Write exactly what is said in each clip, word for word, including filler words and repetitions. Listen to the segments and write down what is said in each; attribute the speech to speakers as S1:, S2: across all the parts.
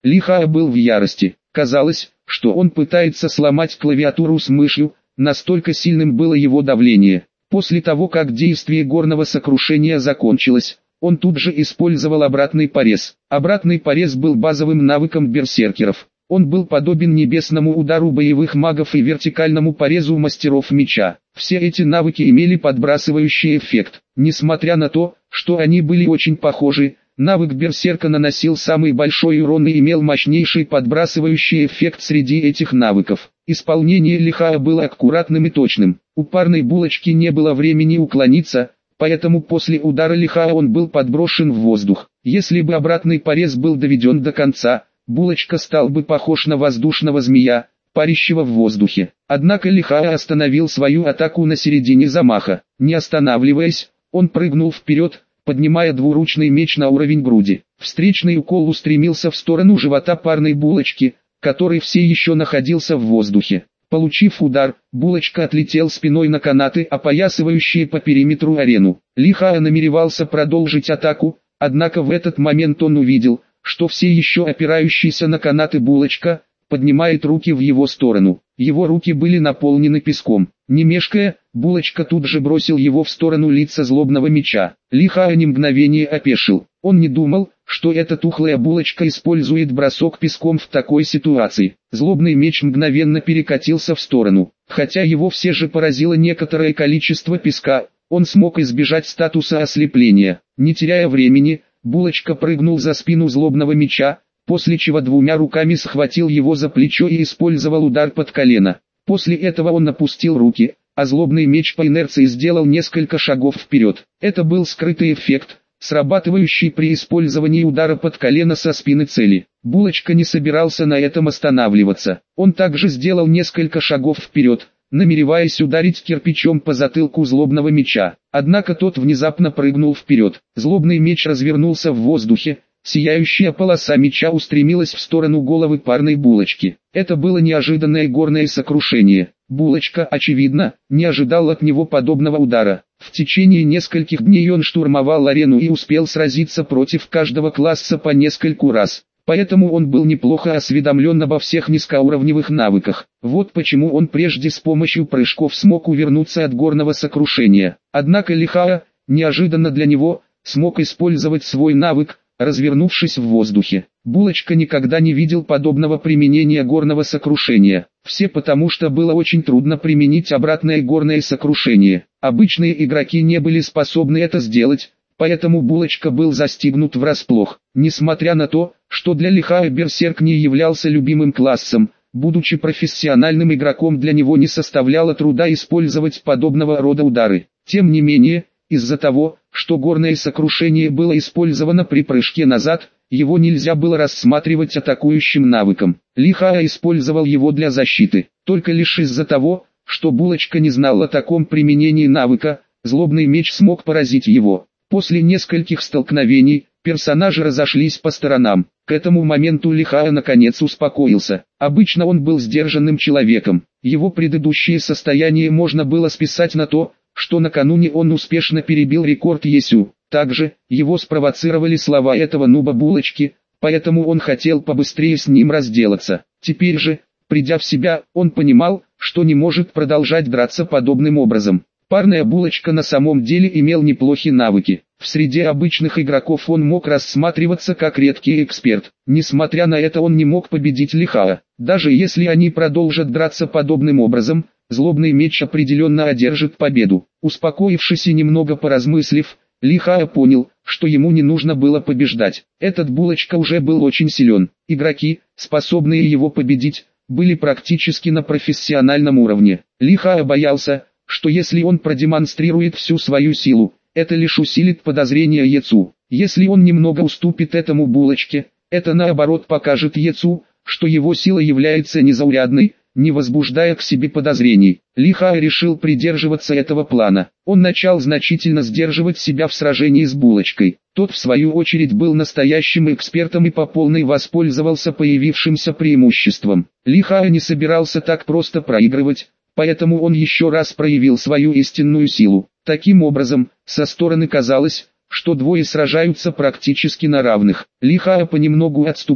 S1: Лихая был в ярости. Казалось, что он пытается сломать клавиатуру с мышью, настолько сильным было его давление. После того, как действие горного сокрушения закончилось, он тут же использовал обратный порез. Обратный порез был базовым навыком берсеркеров. Он был подобен небесному удару боевых магов и вертикальному порезу мастеров меча. Все эти навыки имели подбрасывающий эффект. Несмотря на то, что они были очень похожи, навык берсерка наносил самый большой урон и имел мощнейший подбрасывающий эффект среди этих навыков. Исполнение Лихая было аккуратным и точным. У парной булочки не было времени уклониться, поэтому после удара Лихая он был подброшен в воздух. Если бы обратный порез был доведен до конца, булочка стал бы похож на воздушного змея, парящего в воздухе. Однако Лихая остановил свою атаку на середине замаха. Не останавливаясь, он прыгнул вперед, поднимая двуручный меч на уровень груди. Встречный укол устремился в сторону живота парной булочки, который все еще находился в воздухе. Получив удар, булочка отлетел спиной на канаты, опоясывающие по периметру арену. Лихая намеревался продолжить атаку, однако в этот момент он увидел, что все еще опирающийся на канаты булочка поднимает руки в его сторону. Его руки были наполнены песком. Не мешкая, булочка тут же бросил его в сторону лица злобного меча. Лихая ни мгновение опешил. Он не думал, что эта тухлая булочка использует бросок песком в такой ситуации. Злобный меч мгновенно перекатился в сторону. Хотя его все же поразило некоторое количество песка, он смог избежать статуса ослепления. Не теряя времени, булочка прыгнул за спину злобного меча, после чего двумя руками схватил его за плечо и использовал удар под колено. После этого он опустил руки, а злобный меч по инерции сделал несколько шагов вперед. Это был скрытый эффект, срабатывающий при использовании удара под колено со спины цели. Булочка не собирался на этом останавливаться. Он также сделал несколько шагов вперед, намереваясь ударить кирпичом по затылку злобного меча. Однако тот внезапно прыгнул вперед. Злобный меч развернулся в воздухе, сияющая полоса меча устремилась в сторону головы парной булочки. Это было неожиданное горное сокрушение. Булочка, очевидно, не ожидал от него подобного удара. В течение нескольких дней он штурмовал арену и успел сразиться против каждого класса по нескольку раз. Поэтому он был неплохо осведомлен обо всех низкоуровневых навыках. Вот почему он прежде с помощью прыжков смог увернуться от горного сокрушения. Однако Лихая, неожиданно для него, смог использовать свой навык, развернувшись в воздухе. Булочка никогда не видел подобного применения горного сокрушения. Все потому, что было очень трудно применить обратное горное сокрушение. Обычные игроки не были способны это сделать, поэтому Булочка был застигнут врасплох. Несмотря на то, что для Лихая берсерк не являлся любимым классом, будучи профессиональным игроком для него не составляло труда использовать подобного рода удары. Тем не менее, из-за того, что горное сокрушение было использовано при прыжке назад, его нельзя было рассматривать атакующим навыком. Лихая использовал его для защиты. Только лишь из-за того, что Булочка не знал о таком применении навыка, злобный меч смог поразить его. После нескольких столкновений, персонажи разошлись по сторонам. К этому моменту Лихая наконец успокоился. Обычно он был сдержанным человеком. Его предыдущее состояние можно было списать на то, что накануне он успешно перебил рекорд Есю. Также, его спровоцировали слова этого нуба Булочки, поэтому он хотел побыстрее с ним разделаться. Теперь же, придя в себя, он понимал, что не может продолжать драться подобным образом. Парная Булочка на самом деле имел неплохие навыки. В среде обычных игроков он мог рассматриваться как редкий эксперт. Несмотря на это он не мог победить Лихая. Даже если они продолжат драться подобным образом, злобный меч определенно одержит победу. Успокоившись и немного поразмыслив, Лихая понял, что ему не нужно было побеждать. Этот Булочка уже был очень силен. Игроки, способные его победить, были практически на профессиональном уровне. Лихая боялся, что если он продемонстрирует всю свою силу, это лишь усилит подозрения Ецу. Если он немного уступит этому Булочке, это наоборот покажет Ецу, что его сила является незаурядной, не возбуждая к себе подозрений. Лихая решил придерживаться этого плана. Он начал значительно сдерживать себя в сражении с Булочкой. Тот в свою очередь был настоящим экспертом и по полной воспользовался появившимся преимуществом. Лихая не собирался так просто проигрывать, поэтому он еще раз проявил свою истинную силу. Таким образом, со стороны казалось, что двое сражаются практически на равных. Лихая понемногу отступал,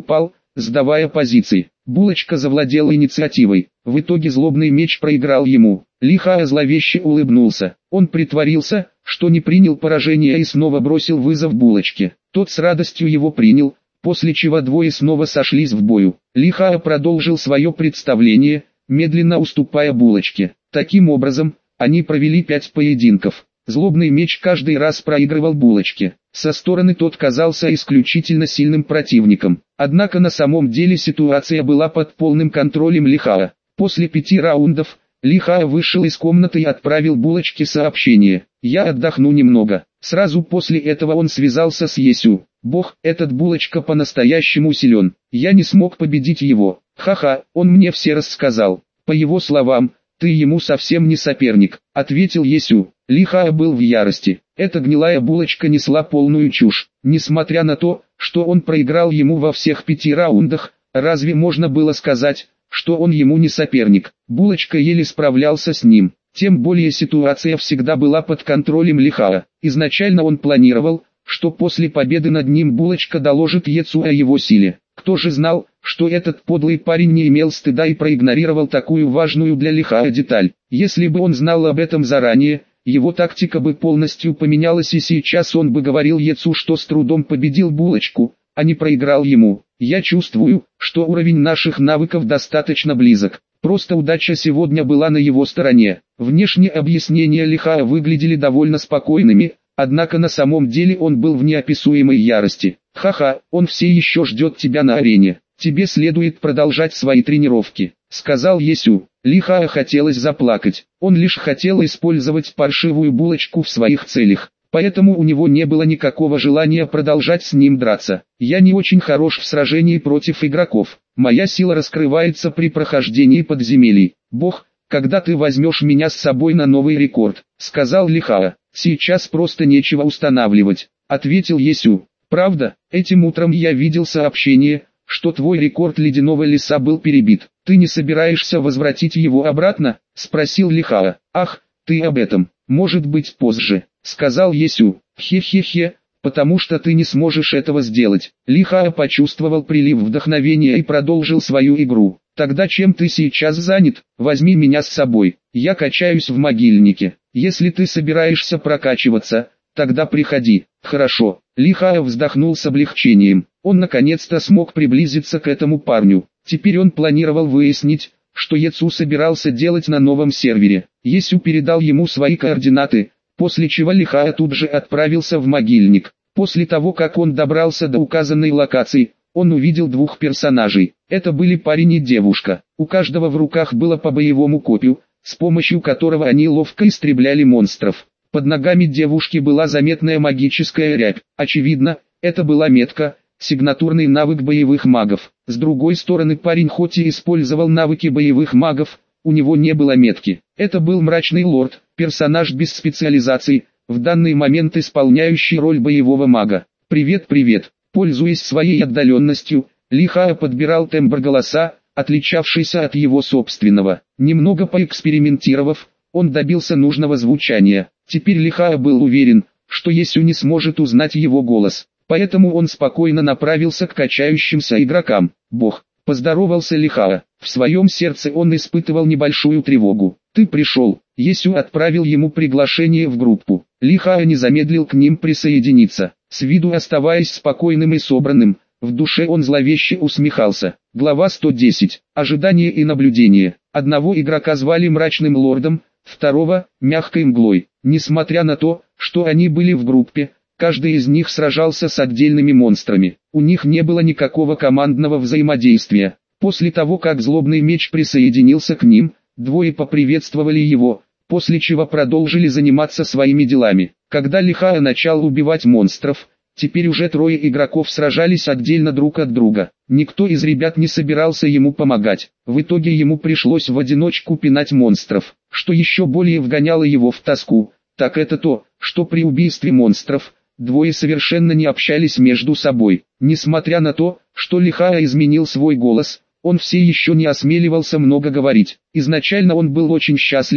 S1: сдавая позиции. Булочка завладел инициативой. В итоге злобный меч проиграл ему. Лихая зловеще улыбнулся. Он притворился, что не принял поражение и снова бросил вызов Булочке. Тот с радостью его принял, после чего двое снова сошлись в бою. Лихая продолжил свое представление, медленно уступая Булочке. Таким образом, они провели пять поединков. Злобный меч каждый раз проигрывал Булочке. Со стороны тот казался исключительно сильным противником. Однако на самом деле ситуация была под полным контролем Лихая. После пяти раундов, Лихая вышел из комнаты и отправил Булочке сообщение: «Я отдохну немного». Сразу после этого он связался с Есю. «Бог, этот Булочка по-настоящему силен. Я не смог победить его. Ха-ха, он мне все рассказал». По его словам, «Ты ему совсем не соперник», — ответил Есю. Лихая был в ярости. Эта гнилая Булочка несла полную чушь. Несмотря на то, что он проиграл ему во всех пяти раундах, разве можно было сказать, что он ему не соперник? Булочка еле справлялся с ним. Тем более ситуация всегда была под контролем Лихая. Изначально он планировал, что после победы над ним Булочка доложит Есю о его силе. Кто же знал, что этот подлый парень не имел стыда и проигнорировал такую важную для Лихая деталь. Если бы он знал об этом заранее, его тактика бы полностью поменялась, и сейчас он бы говорил Есю, что с трудом победил Булочку, а не проиграл ему. «Я чувствую, что уровень наших навыков достаточно близок. Просто удача сегодня была на его стороне». Внешние объяснения Лихая выглядели довольно спокойными, однако на самом деле он был в неописуемой ярости. «Ха-ха, он все еще ждет тебя на арене. Тебе следует продолжать свои тренировки», — сказал Есю. Лихая хотелось заплакать. Он лишь хотел использовать паршивую Булочку в своих целях, поэтому у него не было никакого желания продолжать с ним драться. «Я не очень хорош в сражении против игроков. Моя сила раскрывается при прохождении подземелий. Бог, когда ты возьмешь меня с собой на новый рекорд?» — сказал Лихая. «Сейчас просто нечего устанавливать», — ответил Есю. «Правда, этим утром я видел сообщение, что твой рекорд ледяного леса был перебит. Ты не собираешься возвратить его обратно?» — спросил Лихая. «Ах, ты об этом. Может быть позже», — сказал Есю. «Хе-хе-хе, потому что ты не сможешь этого сделать». Лихая почувствовал прилив вдохновения и продолжил свою игру. «Тогда чем ты сейчас занят? Возьми меня с собой. Я качаюсь в могильнике. Если ты собираешься прокачиваться, тогда приходи». «Хорошо». Лихая вздохнул с облегчением. Он наконец-то смог приблизиться к этому парню. Теперь он планировал выяснить, что Есю собирался делать на новом сервере. Есю передал ему свои координаты, после чего Лихая тут же отправился в могильник. После того, как он добрался до указанной локации, он увидел двух персонажей. Это были парень и девушка. У каждого в руках было по боевому копью, с помощью которого они ловко истребляли монстров. Под ногами девушки была заметная магическая рябь. Очевидно, это была метка, сигнатурный навык боевых магов. С другой стороны, парень хоть и использовал навыки боевых магов, у него не было метки. Это был мрачный лорд, персонаж без специализации, в данный момент исполняющий роль боевого мага. «Привет, привет». Пользуясь своей отдаленностью, Лихая подбирал тембр голоса, отличавшийся от его собственного. Немного поэкспериментировав, он добился нужного звучания. Теперь Лихая был уверен, что Есю не сможет узнать его голос. Поэтому он спокойно направился к качающимся игрокам. «Бог», — поздоровался Лихая. В своем сердце он испытывал небольшую тревогу. «Ты пришел». Есю отправил ему приглашение в группу. Лихая не замедлил к ним присоединиться. С виду оставаясь спокойным и собранным, в душе он зловеще усмехался. Глава сто десять. Ожидание и наблюдение. Одного игрока звали Мрачным Лордом, второго – Мягкой Мглой. Несмотря на то, что они были в группе, каждый из них сражался с отдельными монстрами. У них не было никакого командного взаимодействия. После того, как Злобный Меч присоединился к ним, двое поприветствовали его, после чего продолжили заниматься своими делами. Когда Лихая начал убивать монстров, теперь уже трое игроков сражались отдельно друг от друга. Никто из ребят не собирался ему помогать. В итоге ему пришлось в одиночку пинать монстров. Что еще более вгоняло его в тоску, так это то, что при убийстве монстров, двое совершенно не общались между собой. Несмотря на то, что Лихая изменил свой голос, он все еще не осмеливался много говорить. Изначально он был очень счастлив,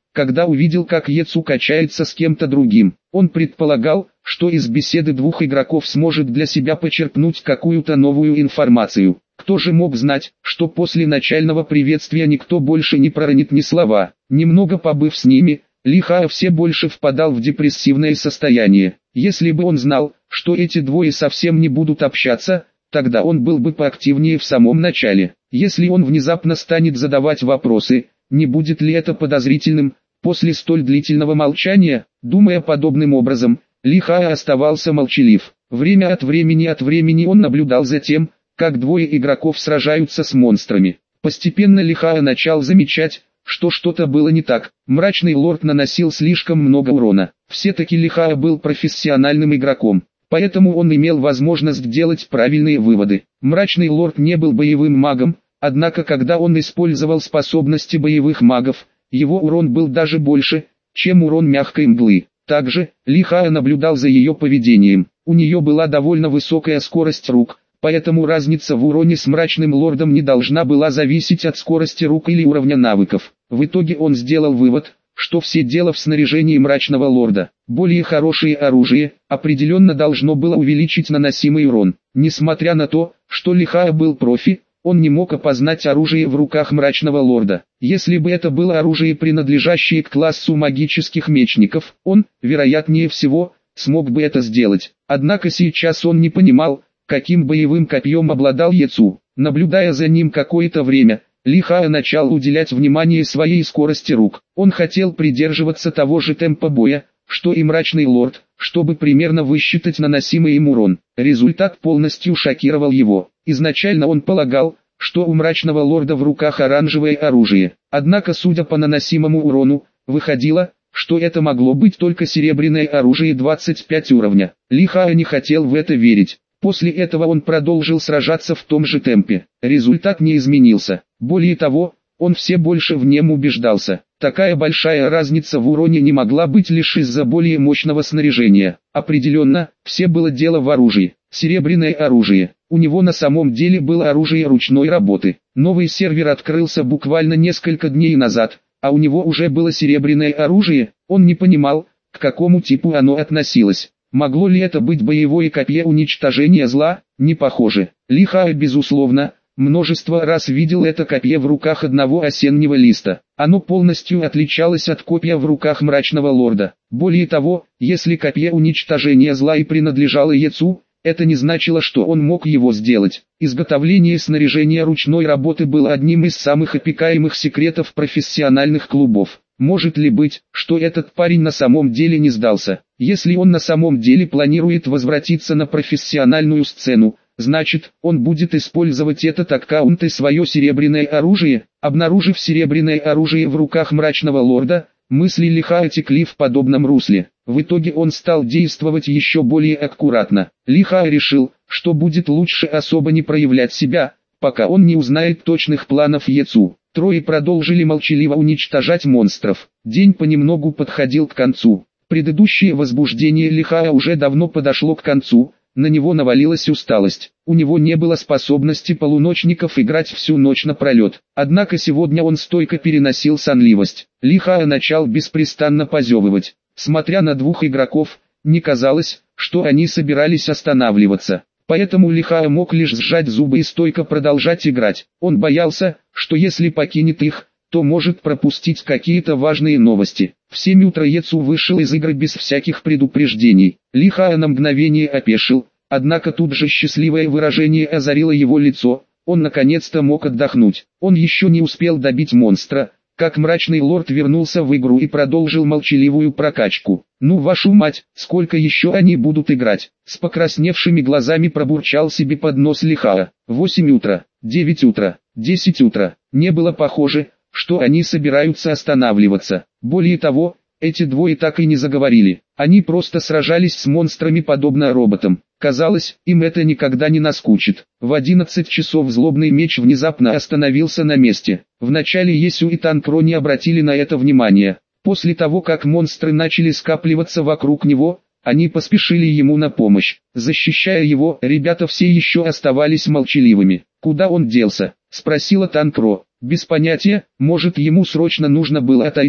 S1: когда увидел, как Ецу качается с кем-то другим. Он предполагал, что из беседы двух игроков сможет для себя почерпнуть какую-то новую информацию. Кто же мог знать, что после начального приветствия никто больше не проронит ни слова. Немного побыв с ними, Ли Хао все больше впадал в депрессивное состояние. Если бы он знал, что эти двое совсем не будут общаться, тогда он был бы поактивнее в самом начале. Если он внезапно станет задавать вопросы, не будет ли это подозрительным? После столь длительного молчания, думая подобным образом, Ли Хао оставался молчалив. Время от времени от времени он наблюдал за тем, как двое игроков сражаются с монстрами. Постепенно Ли Хао начал замечать, что что-то было не так. Мрачный лорд наносил слишком много урона. Все-таки Ли Хао был профессиональным игроком, поэтому он имел возможность делать правильные выводы. Мрачный лорд не был боевым магом, однако когда он использовал способности боевых магов, его урон был даже больше, чем урон мягкой мглы. Также, Ли Хао наблюдал за ее поведением. У нее была довольно высокая скорость рук, поэтому разница в уроне с мрачным лордом не должна была зависеть от скорости рук или уровня навыков. В итоге он сделал вывод, что все дело в снаряжении мрачного лорда. Более хорошее оружие определенно должно было увеличить наносимый урон. Несмотря на то, что Ли Хао был профи, он не мог опознать оружие в руках мрачного лорда. Если бы это было оружие, принадлежащее к классу магических мечников, он, вероятнее всего, смог бы это сделать. Однако сейчас он не понимал, каким боевым копьем обладал Ецу. Наблюдая за ним какое-то время, Ли Хао начал уделять внимание своей скорости рук. Он хотел придерживаться того же темпа боя, что и мрачный лорд, чтобы примерно высчитать наносимый им урон. Результат полностью шокировал его. Изначально он полагал, что у мрачного лорда в руках оранжевое оружие. Однако, судя по наносимому урону, выходило, что это могло быть только серебряное оружие двадцать пять уровня. Ли Хао не хотел в это верить. После этого он продолжил сражаться в том же темпе. Результат не изменился. Более того, он все больше в нем убеждался. Такая большая разница в уроне не могла быть лишь из-за более мощного снаряжения. Определенно, все было дело в оружии. Серебряное оружие. У него на самом деле было оружие ручной работы. Новый сервер открылся буквально несколько дней назад, а у него уже было серебряное оружие. Он не понимал, к какому типу оно относилось. Могло ли это быть боевое копье уничтожения зла? Не похоже. Ли Хао, безусловно, множество раз видел это копье в руках одного осеннего листа. Оно полностью отличалось от копья в руках мрачного лорда. Более того, если копье уничтожения зла и принадлежало Ецу, это не значило, что он мог его сделать. Изготовление снаряжения ручной работы было одним из самых опекаемых секретов профессиональных клубов. Может ли быть, что этот парень на самом деле не сдался? Если он на самом деле планирует возвратиться на профессиональную сцену, значит, он будет использовать этот аккаунт и свое серебряное оружие. Обнаружив серебряное оружие в руках мрачного лорда, мысли Ли Хао текли в подобном русле. В итоге он стал действовать еще более аккуратно. Ли Хао решил, что будет лучше особо не проявлять себя, пока он не узнает точных планов Ецу. Трое продолжили молчаливо уничтожать монстров. День понемногу подходил к концу. Предыдущее возбуждение Ли Хао уже давно подошло к концу, на него навалилась усталость. У него не было способности полуночников играть всю ночь напролет. Однако сегодня он стойко переносил сонливость. Ли Хао начал беспрестанно позевывать. Смотря на двух игроков, не казалось, что они собирались останавливаться. Поэтому Ли Хао мог лишь сжать зубы и стойко продолжать играть. Он боялся, что если покинет их, то может пропустить какие-то важные новости. В семь утра Ецу вышел из игры без всяких предупреждений. Ли Хао на мгновение опешил, однако тут же счастливое выражение озарило его лицо. Он наконец-то мог отдохнуть. Он еще не успел добить монстра, как мрачный лорд вернулся в игру и продолжил молчаливую прокачку. «Ну вашу мать, сколько еще они будут играть?» С покрасневшими глазами пробурчал себе под нос Ли Хао. Восемь утра, девять утра, десять утра. Не было похоже, что они собираются останавливаться. Более того, эти двое так и не заговорили. Они просто сражались с монстрами подобно роботам. Казалось, им это никогда не наскучит. В одиннадцать часов злобный меч внезапно остановился на месте. Вначале Есю и Танкро не обратили на это внимания. После того, как монстры начали скапливаться вокруг него, они поспешили ему на помощь. Защищая его, ребята все еще оставались молчаливыми. «Куда он делся?» — спросила Танкро. «Без понятия, может ему срочно нужно было отойти»,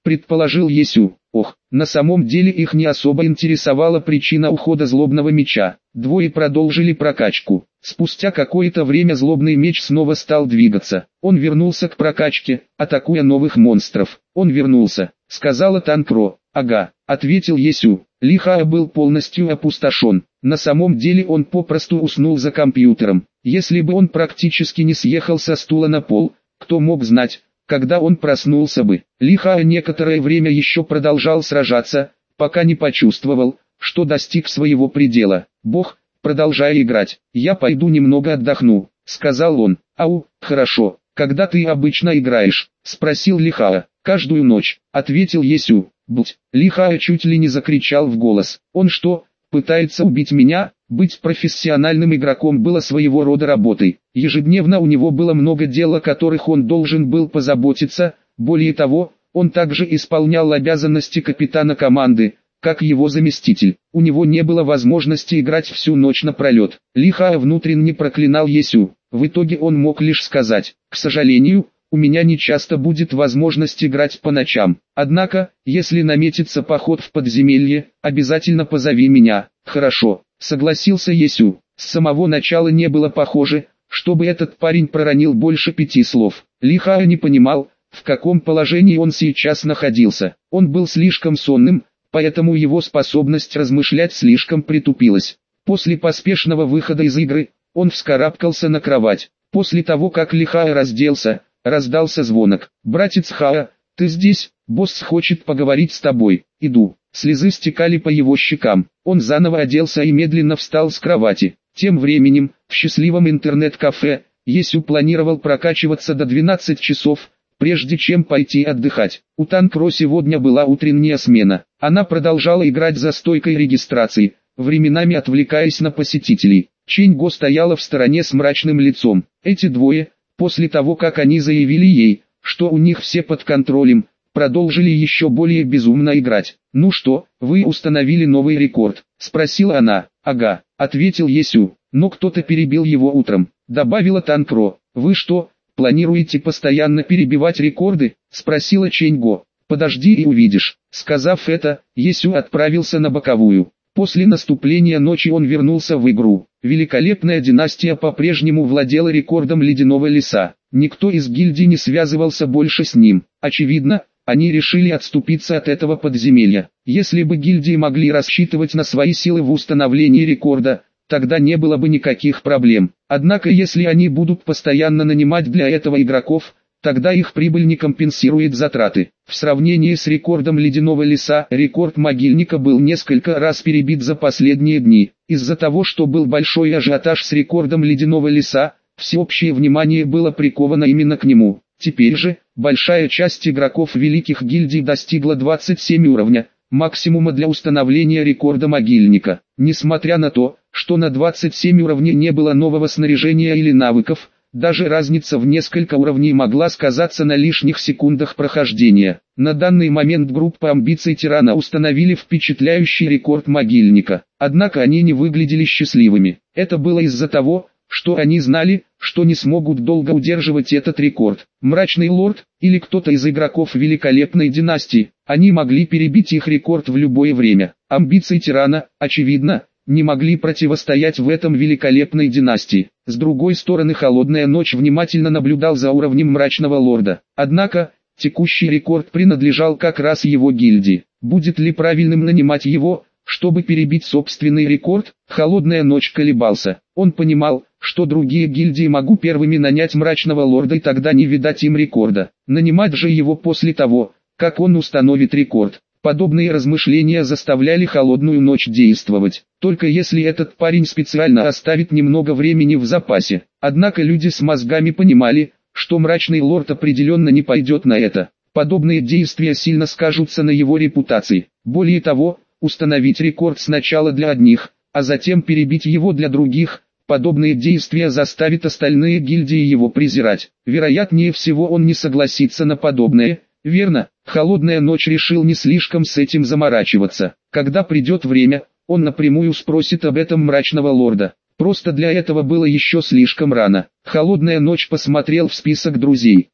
S1: предположил Есю. Ох, на самом деле их не особо интересовала причина ухода злобного меча. Двое продолжили прокачку. Спустя какое-то время злобный меч снова стал двигаться. Он вернулся к прокачке, атакуя новых монстров. Он вернулся, сказала Танкро. Ага, ответил Есю. Лихая был полностью опустошен. На самом деле он попросту уснул за компьютером. Если бы он практически не съехал со стула на пол, кто мог знать, когда он проснулся бы. Лихая некоторое время еще продолжал сражаться, пока не почувствовал, что достиг своего предела. Бог, продолжая играть, я пойду немного отдохну, сказал он. Ау, хорошо, когда ты обычно играешь, спросил Лихая. Каждую ночь, ответил Есю. Будь, Лихая чуть ли не закричал в голос. Он что, пытается убить меня? Быть профессиональным игроком было своего рода работой. Ежедневно у него было много дел, о которых он должен был позаботиться. Более того, он также исполнял обязанности капитана команды, как его заместитель. У него не было возможности играть всю ночь напролет. Лихая внутренне проклинал Есю. В итоге он мог лишь сказать: к сожалению, у меня не часто будет возможность играть по ночам. Однако, если наметится поход в подземелье, обязательно позови меня. Хорошо, согласился Есю. С самого начала не было похоже, чтобы этот парень проронил больше пяти слов. Лихая не понимал, в каком положении он сейчас находился. Он был слишком сонным, поэтому его способность размышлять слишком притупилась. После поспешного выхода из игры, он вскарабкался на кровать. После того, как Лихая разделся, раздался звонок. «Братец Хаа, ты здесь? Босс хочет поговорить с тобой». «Иду». Слезы стекали по его щекам. Он заново оделся и медленно встал с кровати. Тем временем, в счастливом интернет-кафе, Есю планировал прокачиваться до двенадцати часов, прежде чем пойти отдыхать. У Танкро сегодня была утренняя смена. Она продолжала играть за стойкой регистрации, временами отвлекаясь на посетителей. Чэньго стояла в стороне с мрачным лицом. Эти двое, после того как они заявили ей, что у них все под контролем, продолжили еще более безумно играть. «Ну что, вы установили новый рекорд?» – спросила она. «Ага», – ответил Есю, но кто-то перебил его утром, добавила Танкро. «Вы что, планируете постоянно перебивать рекорды?» – спросила Чэньго. «Подожди и увидишь». Сказав это, Есю отправился на боковую. После наступления ночи он вернулся в игру. Великолепная династия по-прежнему владела рекордом ледяного леса. Никто из гильдии не связывался больше с ним. Очевидно, они решили отступиться от этого подземелья. Если бы гильдии могли рассчитывать на свои силы в установлении рекорда, тогда не было бы никаких проблем. Однако если они будут постоянно нанимать для этого игроков, тогда их прибыль не компенсирует затраты. В сравнении с рекордом ледяного леса, рекорд могильника был несколько раз перебит за последние дни. Из-за того, что был большой ажиотаж с рекордом ледяного леса, всеобщее внимание было приковано именно к нему. Теперь же, большая часть игроков великих гильдий достигла двадцати семи уровня, максимума для установления рекорда могильника. Несмотря на то, что на двадцать семь уровне не было нового снаряжения или навыков, даже разница в несколько уровней могла сказаться на лишних секундах прохождения. На данный момент группа амбиций тирана установили впечатляющий рекорд могильника. Однако они не выглядели счастливыми. Это было из-за того, что они знали, что не смогут долго удерживать этот рекорд. Мрачный лорд, или кто-то из игроков великолепной династии, они могли перебить их рекорд в любое время. Амбиции тирана, очевидно, не могли противостоять в этом великолепной династии. С другой стороны, Холодная Ночь внимательно наблюдал за уровнем Мрачного Лорда. Однако, текущий рекорд принадлежал как раз его гильдии. Будет ли правильным нанимать его, чтобы перебить собственный рекорд? Холодная Ночь колебался. Он понимал, что другие гильдии могут первыми нанять Мрачного Лорда, и тогда не видать им рекорда. Нанимать же его после того, как он установит рекорд. Подобные размышления заставляли Холодную Ночь действовать, только если этот парень специально оставит немного времени в запасе. Однако люди с мозгами понимали, что Мрачный Лорд определенно не пойдет на это. Подобные действия сильно скажутся на его репутации. Более того, установить рекорд сначала для одних, а затем перебить его для других, подобные действия заставят остальные гильдии его презирать. Вероятнее всего он не согласится на подобное. Верно, Холодная Ночь решил не слишком с этим заморачиваться. Когда придет время, он напрямую спросит об этом Мрачного Лорда. Просто для этого было еще слишком рано. Холодная Ночь посмотрел в список друзей.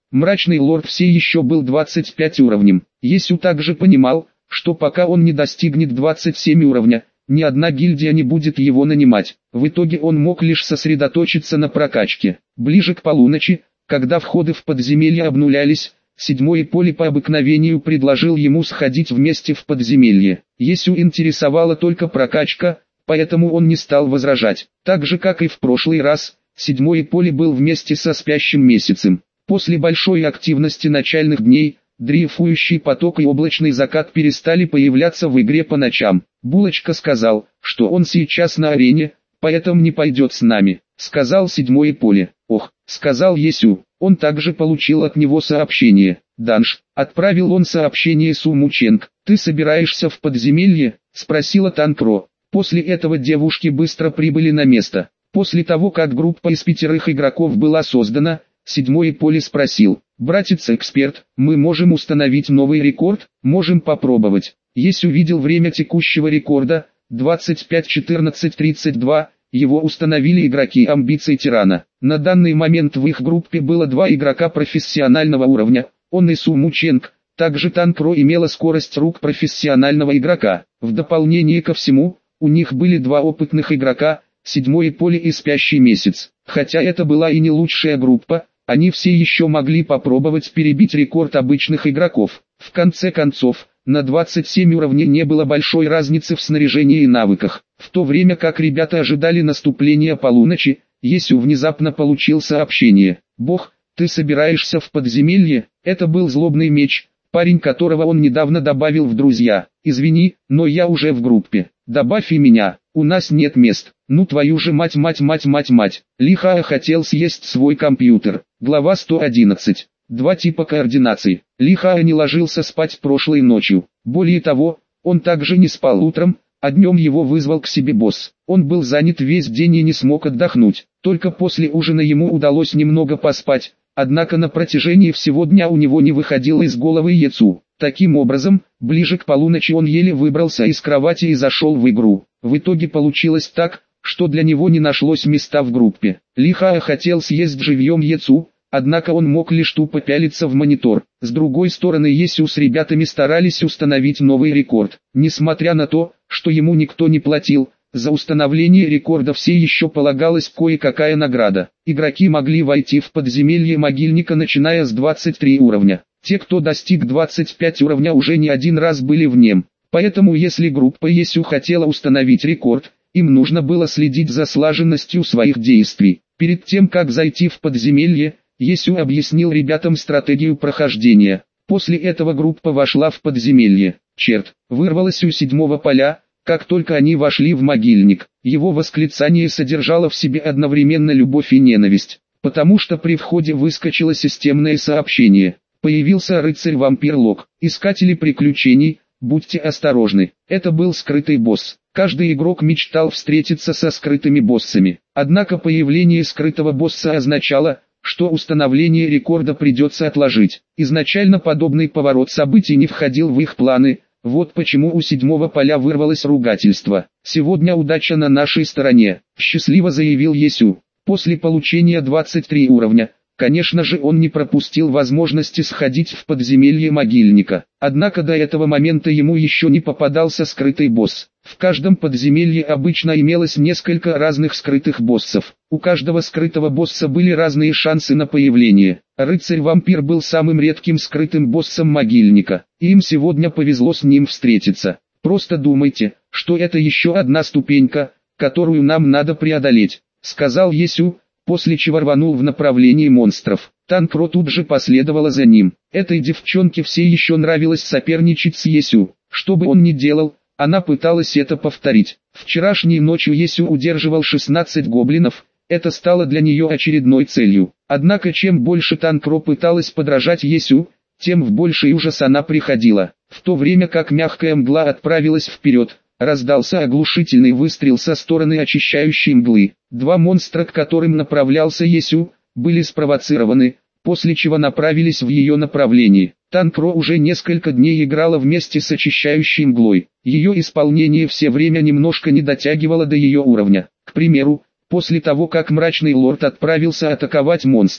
S1: Мрачный лорд все еще был двадцать пять уровнем. Есю также понимал, что пока он не достигнет двадцать семь уровня, ни одна гильдия не будет его нанимать. В итоге он мог лишь сосредоточиться на прокачке. Ближе к полуночи, когда входы в подземелье обнулялись, седьмое поле по обыкновению предложил ему сходить вместе в подземелье. Есю интересовала только прокачка, поэтому он не стал возражать. Так же как и в прошлый раз, седьмое поле был вместе со спящим месяцем. После большой активности начальных дней, дрейфующий поток и облачный закат перестали появляться в игре по ночам. Булочка сказал, что он сейчас на арене, поэтому не пойдет с нами, сказал седьмое поле. Ох, сказал Есю, он также получил от него сообщение. Данж, отправил он сообщение Суму Ченг. Ты собираешься в подземелье? Спросила Танкро. После этого девушки быстро прибыли на место. После того как группа из пятерых игроков была создана, седьмое поле спросил. Братец-эксперт, мы можем установить новый рекорд? Можем попробовать. Есю увидел время текущего рекорда, двадцать пять четырнадцать тридцать два, его установили игроки амбиций тирана. На данный момент в их группе было два игрока профессионального уровня, он и Суму Ченг. Также Танкро имела скорость рук профессионального игрока. В дополнение ко всему, у них были два опытных игрока, седьмое поле и спящий месяц. Хотя это была и не лучшая группа, они все еще могли попробовать перебить рекорд обычных игроков. В конце концов, на двадцать семь уровней не было большой разницы в снаряжении и навыках. В то время как ребята ожидали наступления полуночи, Есю внезапно получил сообщение. «Бог, ты собираешься в подземелье?» Это был злобный меч, парень которого он недавно добавил в друзья. «Извини, но я уже в группе. Добавь и меня, у нас нет мест». Ну твою же мать мать мать мать мать. Лихая хотел съесть свой компьютер. Глава сто одиннадцать. Два типа координаций. Лихая не ложился спать прошлой ночью. Более того, он также не спал утром, а днем его вызвал к себе босс. Он был занят весь день и не смог отдохнуть. Только после ужина ему удалось немного поспать, однако на протяжении всего дня у него не выходило из головы Яцу. Таким образом, ближе к полуночи он еле выбрался из кровати и зашел в игру. В итоге получилось так, что для него не нашлось места в группе. Лихая хотел съесть живьем Яцу, однако он мог лишь тупо пялиться в монитор. С другой стороны, Есю с ребятами старались установить новый рекорд. Несмотря на то, что ему никто не платил, за установление рекорда все еще полагалась кое-какая награда. Игроки могли войти в подземелье могильника начиная с двадцать три уровня. Те, кто достиг двадцать пять уровня, уже не один раз были в нем. Поэтому если группа Есю хотела установить рекорд, им нужно было следить за слаженностью своих действий. Перед тем как зайти в подземелье, Есю объяснил ребятам стратегию прохождения. После этого группа вошла в подземелье. Черт, вырвалось у седьмого поля, как только они вошли в могильник. Его восклицание содержало в себе одновременно любовь и ненависть, потому что при входе выскочило системное сообщение. Появился рыцарь-вампир Лок. Искатели приключений, будьте осторожны. Это был скрытый босс. Каждый игрок мечтал встретиться со скрытыми боссами. Однако появление скрытого босса означало, что установление рекорда придется отложить. Изначально подобный поворот событий не входил в их планы, вот почему у седьмого поля вырвалось ругательство. «Сегодня удача на нашей стороне», – счастливо заявил Есю. После получения двадцать три уровня, конечно же, он не пропустил возможности сходить в подземелье могильника. Однако до этого момента ему еще не попадался скрытый босс. В каждом подземелье обычно имелось несколько разных скрытых боссов. У каждого скрытого босса были разные шансы на появление. Рыцарь-вампир был самым редким скрытым боссом могильника, и им сегодня повезло с ним встретиться. Просто думайте, что это еще одна ступенька, которую нам надо преодолеть, сказал Есю, после чего рванул в направлении монстров. Танкро тут же последовала за ним. Этой девчонке все еще нравилось соперничать с Есю. Что бы он ни делал, она пыталась это повторить. Вчерашней ночью Есю удерживал шестнадцать гоблинов, это стало для нее очередной целью. Однако чем больше Танкро пыталась подражать Есю, тем в больший ужас она приходила. В то время как мягкая мгла отправилась вперед, раздался оглушительный выстрел со стороны очищающей мглы. Два монстра, к которым направлялся Есю, были спровоцированы, после чего направились в ее направлении. Танкро уже несколько дней играла вместе с очищающей мглой. Ее исполнение все время немножко не дотягивало до ее уровня. К примеру, после того как Мрачный Лорд отправился атаковать монстров,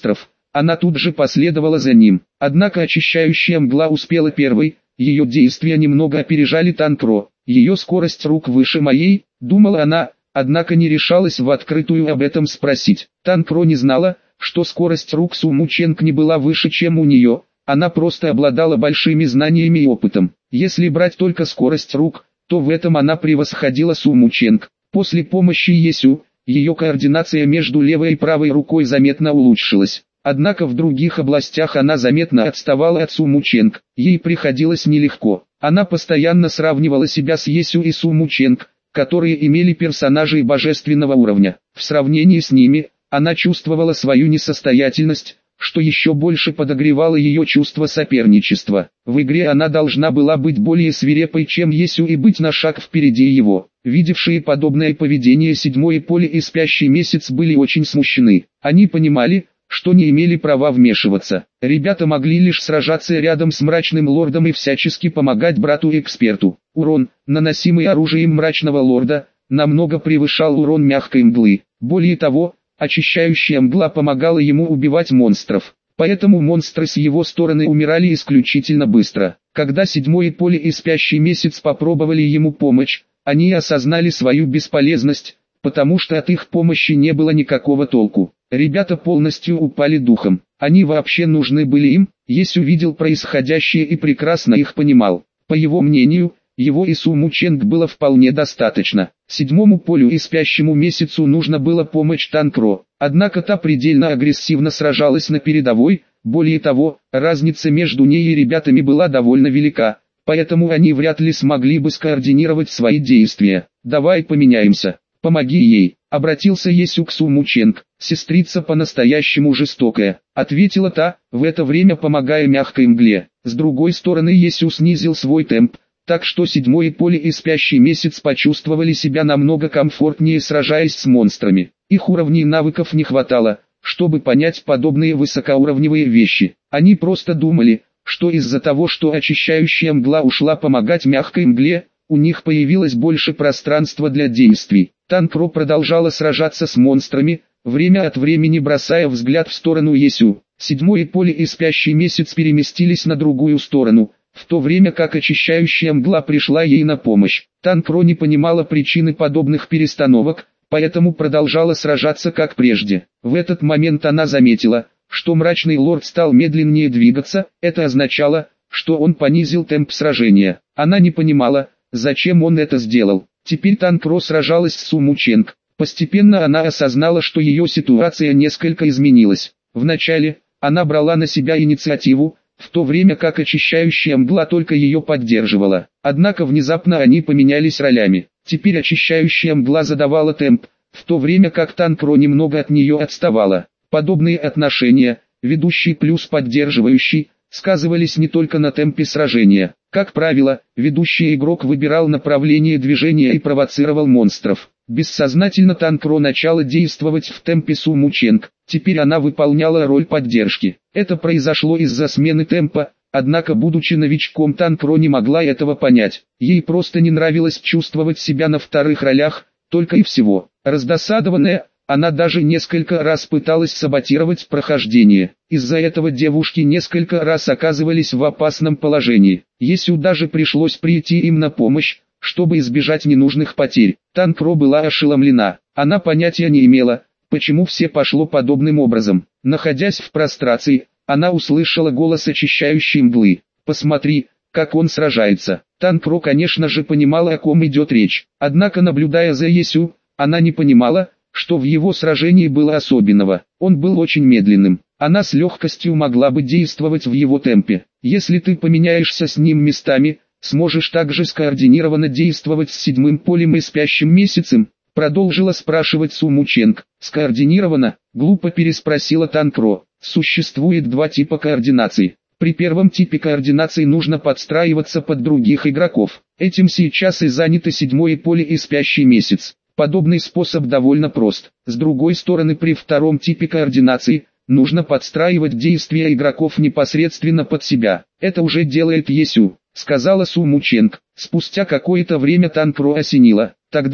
S1: она тут же последовала за ним. Однако очищающая мгла успела первой, ее действия немного опережали Танкро. Ее скорость рук выше моей, думала она, однако не решалась в открытую об этом спросить. Танкро не знала, что скорость рук Суму Ченг не была выше, чем у нее, она просто обладала большими знаниями и опытом. Если брать только скорость рук, то в этом она превосходила Суму Ченг. После помощи Есю, ее координация между левой и правой рукой заметно улучшилась. Однако в других областях она заметно отставала от Суму Ченг, ей приходилось нелегко. Она постоянно сравнивала себя с Есю и Суму Ченг, которые имели персонажей божественного уровня. В сравнении с ними, она чувствовала свою несостоятельность, что еще больше подогревало ее чувство соперничества. В игре она должна была быть более свирепой, чем Есю, и быть на шаг впереди его. Видевшие подобное поведение Седьмое поле и Спящий месяц были очень смущены. Они понимали, что не имели права вмешиваться. Ребята могли лишь сражаться рядом с Мрачным Лордом и всячески помогать брату-эксперту. Урон, наносимый оружием Мрачного Лорда, намного превышал урон мягкой мглы. Более того, очищающая мгла помогала ему убивать монстров. Поэтому монстры с его стороны умирали исключительно быстро. Когда Седьмое поле и Спящий месяц попробовали ему помочь, они осознали свою бесполезность, потому что от их помощи не было никакого толку. Ребята полностью упали духом. Они вообще нужны были им, Есю видел происходящее и прекрасно их понимал. По его мнению, его и Суму Ченг было вполне достаточно. Седьмому полю и Спящему месяцу нужно было помочь Танкро. Однако та предельно агрессивно сражалась на передовой, более того, разница между ней и ребятами была довольно велика, поэтому они вряд ли смогли бы скоординировать свои действия. «Давай поменяемся. Помоги ей», — обратился Есю к Суму Ченг. «Сестрица по-настоящему жестокая», — ответила та, в это время помогая мягкой мгле. С другой стороны Есю снизил свой темп, так что Седьмое поле и Спящий месяц почувствовали себя намного комфортнее, сражаясь с монстрами. Их уровней навыков не хватало, чтобы понять подобные высокоуровневые вещи. Они просто думали, что из-за того, что очищающая мгла ушла помогать мягкой мгле, у них появилось больше пространства для действий. Танкро продолжала сражаться с монстрами, время от времени бросая взгляд в сторону Есю. Седьмое поле и Спящий месяц переместились на другую сторону, в то время как очищающая мгла пришла ей на помощь. Танкро не понимала причины подобных перестановок, поэтому продолжала сражаться как прежде. В этот момент она заметила, что Мрачный Лорд стал медленнее двигаться, это означало, что он понизил темп сражения. Она не понимала, зачем он это сделал. Теперь Танкро сражалась с Суму Ченг. Постепенно она осознала, что ее ситуация несколько изменилась. Вначале, она брала на себя инициативу, в то время как очищающая мгла только ее поддерживала. Однако внезапно они поменялись ролями. Теперь очищающая мгла задавала темп, в то время как Танкро немного от нее отставала. Подобные отношения, ведущий плюс поддерживающий, сказывались не только на темпе сражения. Как правило, ведущий игрок выбирал направление движения и провоцировал монстров. Бессознательно Танкро начала действовать в темпе Суму Ченг, теперь она выполняла роль поддержки. Это произошло из-за смены темпа, однако будучи новичком Танкро не могла этого понять. Ей просто не нравилось чувствовать себя на вторых ролях, только и всего. Раздосадованная, она даже несколько раз пыталась саботировать прохождение. Из-за этого девушки несколько раз оказывались в опасном положении. Есю даже пришлось прийти им на помощь, чтобы избежать ненужных потерь. Танкро была ошеломлена. Она понятия не имела, почему все пошло подобным образом. Находясь в прострации, она услышала голос очищающей мглы. «Посмотри, как он сражается». Танкро, конечно же, понимала, о ком идет речь. Однако, наблюдая за Есю, она не понимала, что в его сражении было особенного. Он был очень медленным. Она с легкостью могла бы действовать в его темпе. Если ты поменяешься с ним местами, сможешь также скоординированно действовать с Седьмым полем и Спящим месяцем? Продолжила спрашивать Суму Ченг. Скоординированно? Глупо переспросила Танкро. Существует два типа координации. При первом типе координации нужно подстраиваться под других игроков. Этим сейчас и заняты Седьмое поле и Спящий месяц. Подобный способ довольно прост. С другой стороны, при втором типе координации, нужно подстраивать действия игроков непосредственно под себя. Это уже делает Есю, сказала Суму Ченг. Спустя какое-то время Танкро осенило. Тогда,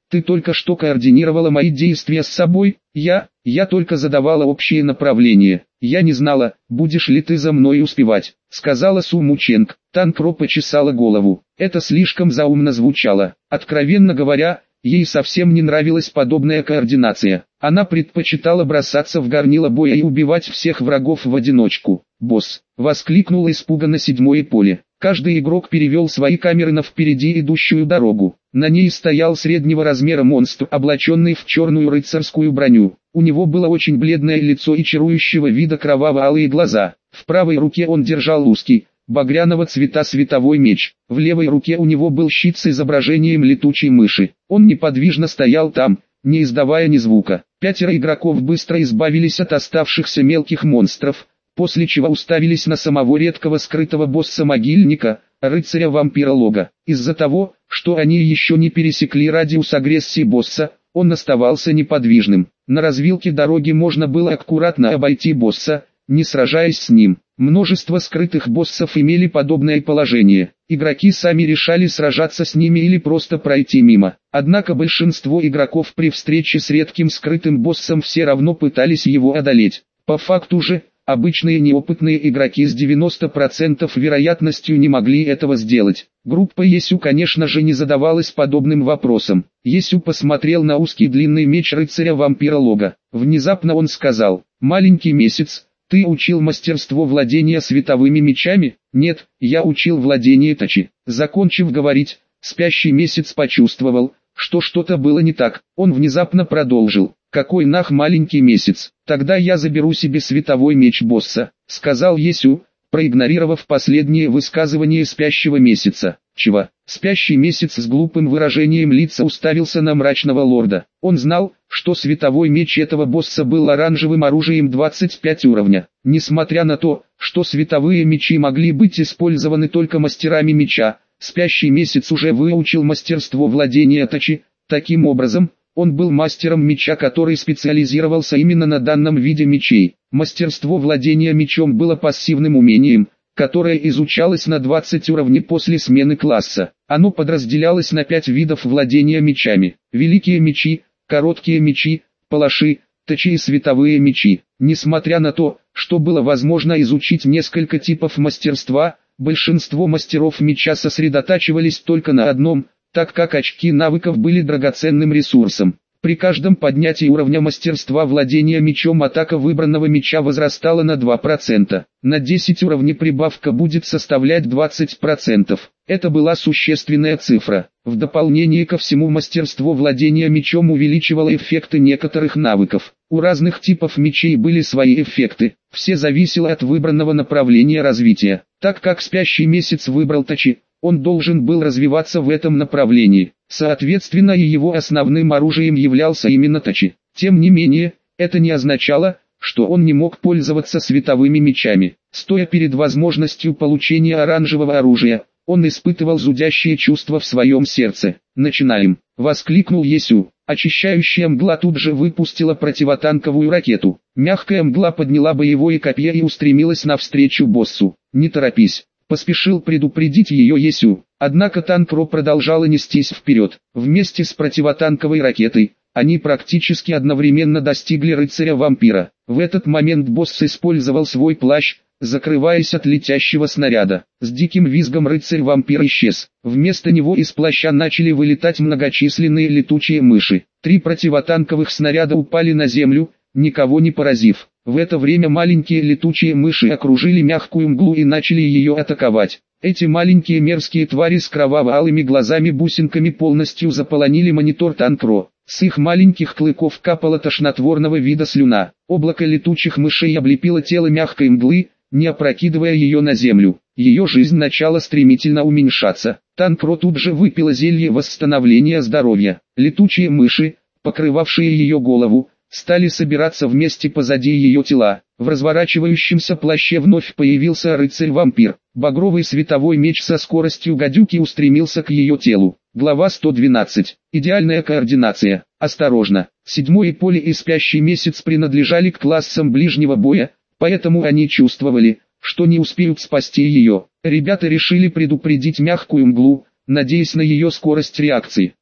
S1: Ты только что координировала мои действия с собой. Я, я только задавала общее направление. Я не знала, будешь ли ты за мной успевать, сказала Су Мученг. Танкро почесала голову. Это слишком заумно звучало. Откровенно говоря, ей совсем не нравилась подобная координация. Она предпочитала бросаться в горнило боя и убивать всех врагов в одиночку. «Босс!» — воскликнул испуганно седьмое поле. Каждый игрок перевел свои камеры на впереди идущую дорогу. На ней стоял среднего размера монстр, облаченный в черную рыцарскую броню. У него было очень бледное лицо и чарующего вида кроваво-алые глаза. В правой руке он держал узкий, багряного цвета световой меч. В левой руке у него был щит с изображением летучей мыши. Он неподвижно стоял там, не издавая ни звука. Пятеро игроков быстро избавились от оставшихся мелких монстров, после чего уставились на самого редкого скрытого босса-могильника, рыцаря-вампира Лога. Из-за того, что они еще не пересекли радиус агрессии босса, он оставался неподвижным. На развилке дороги можно было аккуратно обойти босса, не сражаясь с ним. Множество скрытых боссов имели подобное положение. Игроки сами решали сражаться с ними или просто пройти мимо. Однако большинство игроков при встрече с редким скрытым боссом все равно пытались его одолеть. По факту же, обычные неопытные игроки с девяноста процентов вероятностью не могли этого сделать. Группа Есю, конечно же, не задавалась подобным вопросом. Есю посмотрел на узкий длинный меч рыцаря-вампира Лога. Внезапно он сказал: «Маленький месяц, ты учил мастерство владения световыми мечами?» «Нет, я учил владение тачи». Закончив говорить, спящий месяц почувствовал, что что-то было не так. Он внезапно продолжил: «Какой нах маленький месяц? Тогда я заберу себе световой меч босса», — сказал Есю, проигнорировав последнее высказывание спящего месяца. «Чего?» Спящий месяц с глупым выражением лица уставился на мрачного лорда. Он знал, что световой меч этого босса был оранжевым оружием двадцать пять уровня. Несмотря на то, что световые мечи могли быть использованы только мастерами меча, спящий месяц уже выучил мастерство владения тачи. Таким образом, он был мастером меча, который специализировался именно на данном виде мечей. Мастерство владения мечом было пассивным умением, которое изучалось на двадцать уровней после смены класса. Оно подразделялось на пять видов владения мечами: великие мечи, короткие мечи, палаши, тачи и световые мечи. Несмотря на то, что было возможно изучить несколько типов мастерства, большинство мастеров меча сосредотачивались только на одном, так как очки навыков были драгоценным ресурсом. При каждом поднятии уровня мастерства владения мечом атака выбранного меча возрастала на два процента. На десять уровней прибавка будет составлять двадцать процентов. Это была существенная цифра. В дополнение ко всему, мастерство владения мечом увеличивало эффекты некоторых навыков. У разных типов мечей были свои эффекты. Все зависело от выбранного направления развития. Так как спящий месяц выбрал тачи, он должен был развиваться в этом направлении. Соответственно, и его основным оружием являлся именно тачи. Тем не менее, это не означало, что он не мог пользоваться световыми мечами. Стоя перед возможностью получения оранжевого оружия, он испытывал зудящее чувство в своем сердце. «Начинаем!» — воскликнул Есю. Очищающая мгла тут же выпустила противотанковую ракету. Мягкая мгла подняла боевое копье и устремилась навстречу боссу. «Не торопись!» — поспешил предупредить ее Есю. Однако Танкро продолжала нестись вперед. Вместе с противотанковой ракетой, они практически одновременно достигли рыцаря-вампира. В этот момент босс использовал свой плащ, закрываясь от летящего снаряда. С диким визгом рыцарь-вампир исчез. Вместо него из плаща начали вылетать многочисленные летучие мыши. Три противотанковых снаряда упали на землю, никого не поразив. В это время маленькие летучие мыши окружили мягкую мглу и начали ее атаковать. Эти маленькие мерзкие твари с кроваво-алыми глазами-бусинками полностью заполонили монитор Танкро. С их маленьких клыков капала тошнотворного вида слюна. Облако летучих мышей облепило тело мягкой мглы, не опрокидывая ее на землю. Ее жизнь начала стремительно уменьшаться. Танкро тут же выпила зелье восстановления здоровья. Летучие мыши, покрывавшие ее голову, стали собираться вместе позади ее тела. В разворачивающемся плаще вновь появился рыцарь-вампир. Багровый световой меч со скоростью гадюки устремился к ее телу. Глава сто двенадцать. Идеальная координация. Осторожно. Седьмое поле и спящий месяц принадлежали к классам ближнего боя, поэтому они чувствовали, что не успеют спасти ее. Ребята решили предупредить мягкую мглу, надеясь на ее скорость реакции.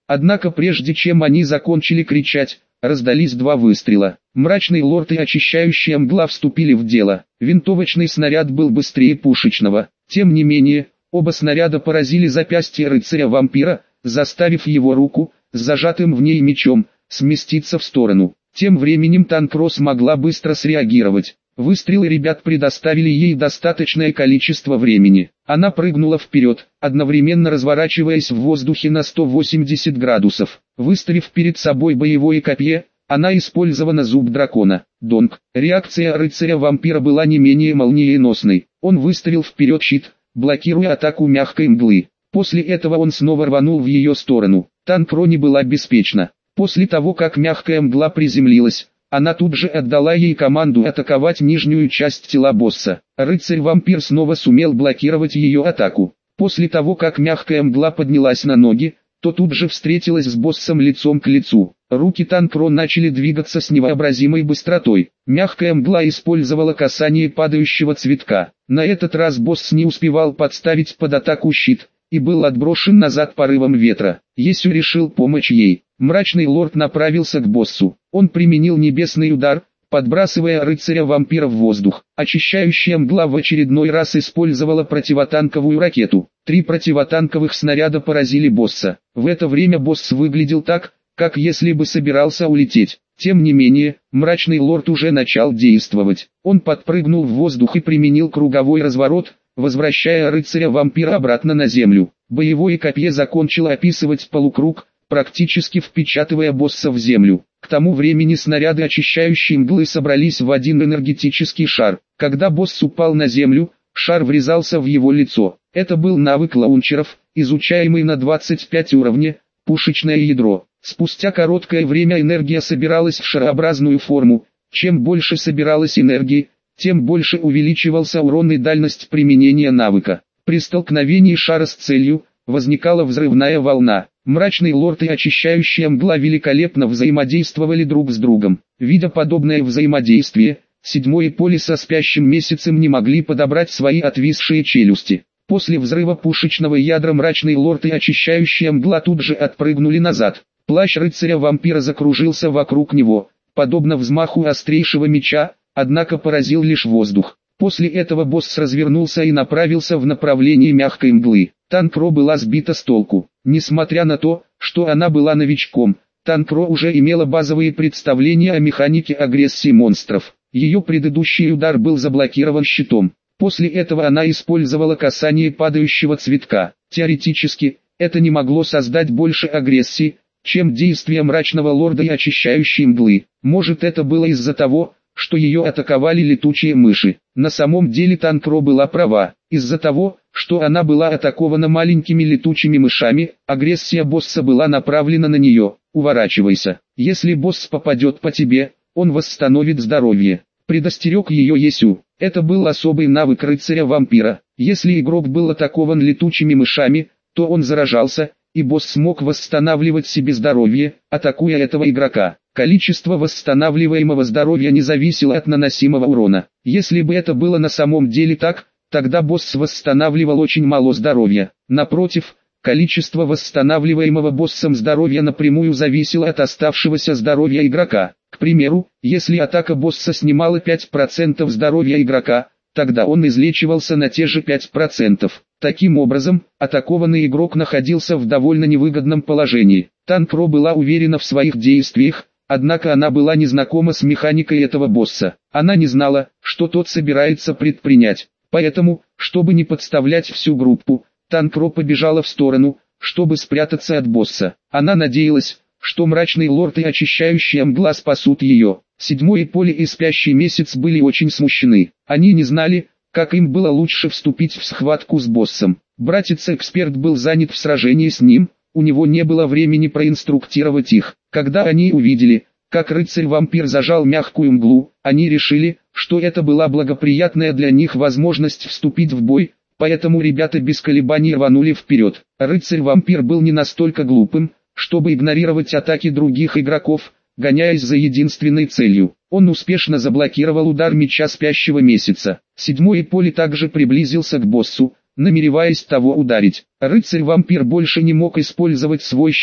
S1: Однако прежде чем они закончили кричать, раздались два выстрела. Мрачный лорд и очищающая мгла вступили в дело. Винтовочный снаряд был быстрее пушечного. Тем не менее, оба снаряда поразили запястье рыцаря-вампира, заставив его руку, с зажатым в ней мечом, сместиться в сторону. Тем временем Танкро смогла быстро среагировать. Выстрелы ребят предоставили ей достаточное количество времени. Она прыгнула вперед, одновременно разворачиваясь в воздухе на сто восемьдесят градусов. Выставив перед собой боевое копье, она использовала зуб дракона. Донг. Реакция рыцаря-вампира была не менее молниеносной. Он выставил вперед щит, блокируя атаку мягкой мглы. После этого он снова рванул в ее сторону. Танкро не была беспечна. После того, как мягкая мгла приземлилась, она тут же отдала ей команду атаковать нижнюю часть тела босса. Рыцарь-вампир снова сумел блокировать ее атаку. После того, как мягкая мгла поднялась на ноги, то тут же встретилась с боссом лицом к лицу. Руки Танкро начали двигаться с невообразимой быстротой. Мягкая мгла использовала касание падающего цветка. На этот раз босс не успевал подставить под атаку щит, и был отброшен назад порывом ветра. Есю решил помочь ей. Мрачный лорд направился к боссу. Он применил небесный удар, подбрасывая рыцаря-вампира в воздух. Очищающая мгла в очередной раз использовала противотанковую ракету. Три противотанковых снаряда поразили босса. В это время босс выглядел так, как если бы собирался улететь. Тем не менее, мрачный лорд уже начал действовать. Он подпрыгнул в воздух и применил круговой разворот, возвращая рыцаря-вампира обратно на землю. Боевое копье закончило описывать полукруг, практически впечатывая босса в землю. К тому времени снаряды очищающей мглы собрались в один энергетический шар. Когда босс упал на землю, шар врезался в его лицо. Это был навык лаунчеров, изучаемый на двадцать пять уровне, пушечное ядро. Спустя короткое время энергия собиралась в шарообразную форму. Чем больше собиралась энергии, тем больше увеличивался урон и дальность применения навыка. При столкновении шара с целью, возникала взрывная волна. Мрачный лорд и очищающая мгла великолепно взаимодействовали друг с другом. Видя подобное взаимодействие, седьмое поле со спящим месяцем не могли подобрать свои отвисшие челюсти. После взрыва пушечного ядра мрачный лорд и очищающая мгла тут же отпрыгнули назад. Плащ рыцаря-вампира закружился вокруг него, подобно взмаху острейшего меча, однако поразил лишь воздух. После этого босс развернулся и направился в направлении мягкой мглы. Танкро была сбита с толку. Несмотря на то, что она была новичком, Танкро уже имела базовые представления о механике агрессии монстров. Ее предыдущий удар был заблокирован щитом. После этого она использовала касание падающего цветка. Теоретически, это не могло создать больше агрессии, чем действия мрачного лорда и очищающей мглы. Может, это было из-за того, что ее атаковали летучие мыши. На самом деле Танкро была права. Из-за того, что она была атакована маленькими летучими мышами, агрессия босса была направлена на нее. Уворачивайся. Если босс попадет по тебе, он восстановит здоровье. Предостерег ее Есю. Это был особый навык рыцаря-вампира. Если игрок был атакован летучими мышами, то он заражался, и босс смог восстанавливать себе здоровье, атакуя этого игрока. Количество восстанавливаемого здоровья не зависело от наносимого урона. Если бы это было на самом деле так, тогда босс восстанавливал очень мало здоровья. Напротив, количество восстанавливаемого боссом здоровья напрямую зависело от оставшегося здоровья игрока. К примеру, если атака босса снимала пять процентов здоровья игрока, тогда он излечивался на те же пять процентов. Таким образом, атакованный игрок находился в довольно невыгодном положении. Танкро была уверена в своих действиях, однако она была не знакома с механикой этого босса. Она не знала, что тот собирается предпринять. Поэтому, чтобы не подставлять всю группу, Танкро побежала в сторону, чтобы спрятаться от босса. Она надеялась, что мрачный лорд и очищающая мгла спасут ее. Седьмое поле и спящий месяц были очень смущены. Они не знали, как им было лучше вступить в схватку с боссом. Братец-эксперт был занят в сражении с ним, у него не было времени проинструктировать их. Когда они увидели, как рыцарь-вампир зажал мягкую мглу, они решили, что это была благоприятная для них возможность вступить в бой, поэтому ребята без колебаний рванули вперед. Рыцарь-вампир был не настолько глупым, чтобы игнорировать атаки других игроков, гоняясь за единственной целью. Он успешно заблокировал удар меча спящего месяца. Седьмое поле также приблизился к боссу, намереваясь того ударить. Рыцарь-вампир больше не мог использовать свой щит,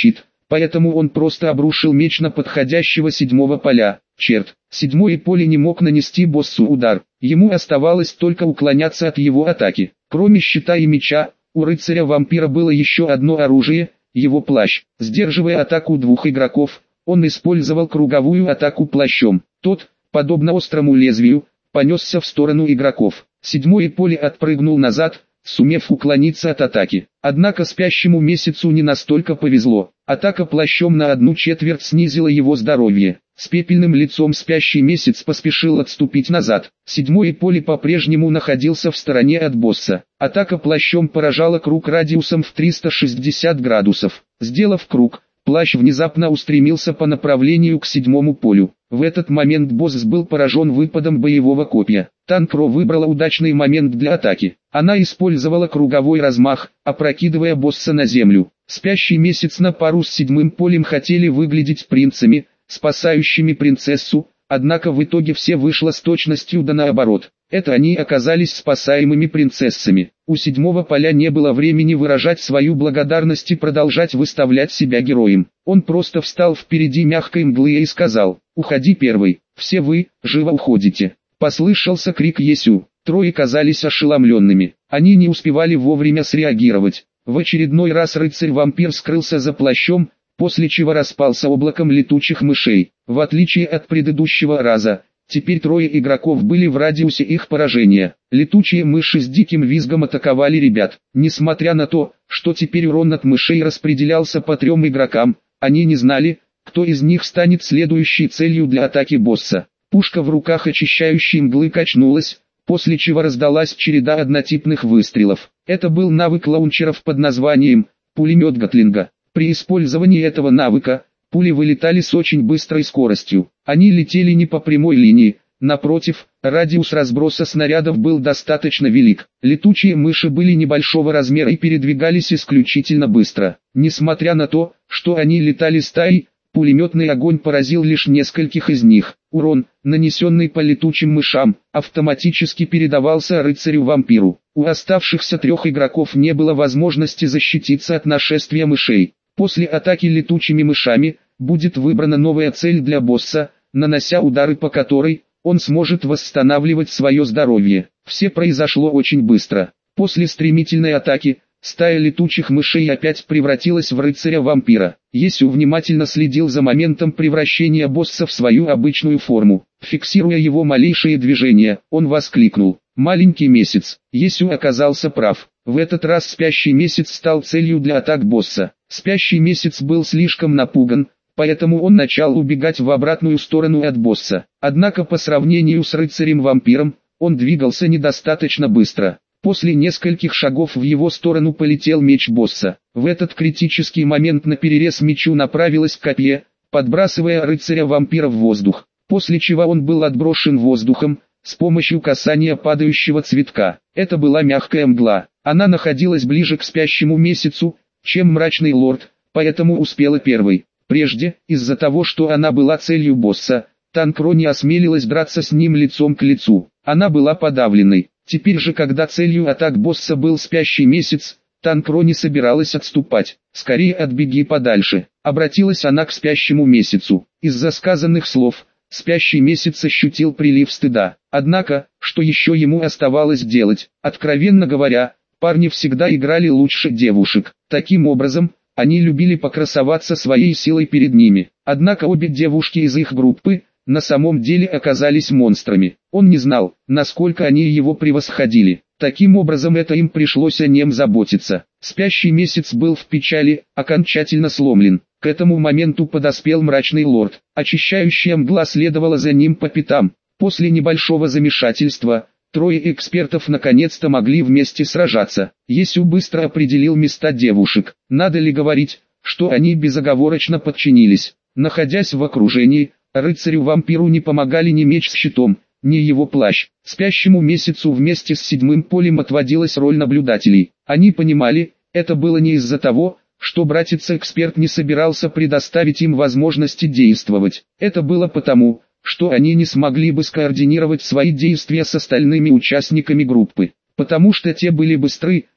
S1: поэтому он просто обрушил меч на подходящего седьмого поля. Черт, седьмое поле не мог нанести боссу удар, ему оставалось только уклоняться от его атаки. Кроме щита и меча, у рыцаря-вампира было еще одно оружие, его плащ. Сдерживая атаку двух игроков, он использовал круговую атаку плащом. Тот, подобно острому лезвию, понесся в сторону игроков. Седьмое поле отпрыгнул назад, сумев уклониться от атаки. Однако спящему месяцу не настолько повезло. Атака плащом на одну четверть снизила его здоровье. С пепельным лицом спящий месяц поспешил отступить назад. Седьмое поле по-прежнему находился в стороне от босса. Атака плащом поражала круг радиусом в триста шестьдесят градусов. Сделав круг, плащ внезапно устремился по направлению к седьмому полю. В этот момент босс был поражен выпадом боевого копья. Танкро выбрала удачный момент для атаки. Она использовала круговой размах, опрокидывая босса на землю. Спящий месяц на пару с седьмым полем хотели выглядеть принцами, спасающими принцессу, однако в итоге все вышло с точностью да наоборот. Это они оказались спасаемыми принцессами. У седьмого поля не было времени выражать свою благодарность и продолжать выставлять себя героем. Он просто встал впереди мягкой мглы и сказал: «Уходи первый, все вы, живо уходите». Послышался крик Есю. Трое казались ошеломленными. Они не успевали вовремя среагировать. В очередной раз рыцарь-вампир скрылся за плащом, после чего распался облаком летучих мышей. В отличие от предыдущего раза, теперь трое игроков были в радиусе их поражения. Летучие мыши с диким визгом атаковали ребят. Несмотря на то, что теперь урон от мышей распределялся по трем игрокам, они не знали, кто из них станет следующей целью для атаки босса. Пушка в руках очищающей мглы качнулась, после чего раздалась череда однотипных выстрелов. Это был навык лаунчеров под названием «Пулемет Гатлинга». При использовании этого навыка, пули вылетали с очень быстрой скоростью. Они летели не по прямой линии, напротив, радиус разброса снарядов был достаточно велик. Летучие мыши были небольшого размера и передвигались исключительно быстро. Несмотря на то, что они летали стаей, пулеметный огонь поразил лишь нескольких из них. Урон, нанесенный по летучим мышам, автоматически передавался рыцарю-вампиру. У оставшихся трех игроков не было возможности защититься от нашествия мышей. После атаки летучими мышами, будет выбрана новая цель для босса, нанося удары по которой, он сможет восстанавливать свое здоровье. Все произошло очень быстро. После стремительной атаки, стая летучих мышей опять превратилась в рыцаря-вампира. Есю внимательно следил за моментом превращения босса в свою обычную форму. Фиксируя его малейшие движения, он воскликнул: «Маленький месяц». Есю оказался прав. В этот раз спящий месяц стал целью для атак босса. Спящий месяц был слишком напуган, поэтому он начал убегать в обратную сторону от босса. Однако по сравнению с рыцарем-вампиром, он двигался недостаточно быстро. После нескольких шагов в его сторону полетел меч босса. В этот критический момент наперерез мечу направилась копье, подбрасывая рыцаря-вампира в воздух, после чего он был отброшен воздухом, с помощью касания падающего цветка. Это была мягкая мгла. Она находилась ближе к спящему месяцу, чем мрачный лорд, поэтому успела первой. Прежде, из-за того, что она была целью босса, Танкро не осмелилась драться с ним лицом к лицу. Она была подавленной. Теперь же, когда целью атак босса был спящий месяц, Танкро не собиралась отступать. «Скорее отбеги подальше», — обратилась она к спящему месяцу. Из-за сказанных слов, спящий месяц ощутил прилив стыда. Однако, что еще ему оставалось делать? Откровенно говоря, парни всегда играли лучше девушек. Таким образом, они любили покрасоваться своей силой перед ними. Однако обе девушки из их группы, на самом деле оказались монстрами. Он не знал, насколько они его превосходили. Таким образом, это им пришлось о нем заботиться. Спящий месяц был в печали, окончательно сломлен. К этому моменту подоспел мрачный лорд. Очищающая мгла следовала за ним по пятам. После небольшого замешательства, трое экспертов наконец-то могли вместе сражаться. Есю быстро определил места девушек. Надо ли говорить, что они безоговорочно подчинились. Находясь в окружении, рыцарю-вампиру не помогали ни меч с щитом, ни его плащ. Спящему месяцу вместе с седьмым полем отводилась роль наблюдателей. Они понимали, это было не из-за того, что братец-эксперт не собирался предоставить им возможности действовать. Это было потому, что они не смогли бы скоординировать свои действия с остальными участниками группы. Потому что те были быстры,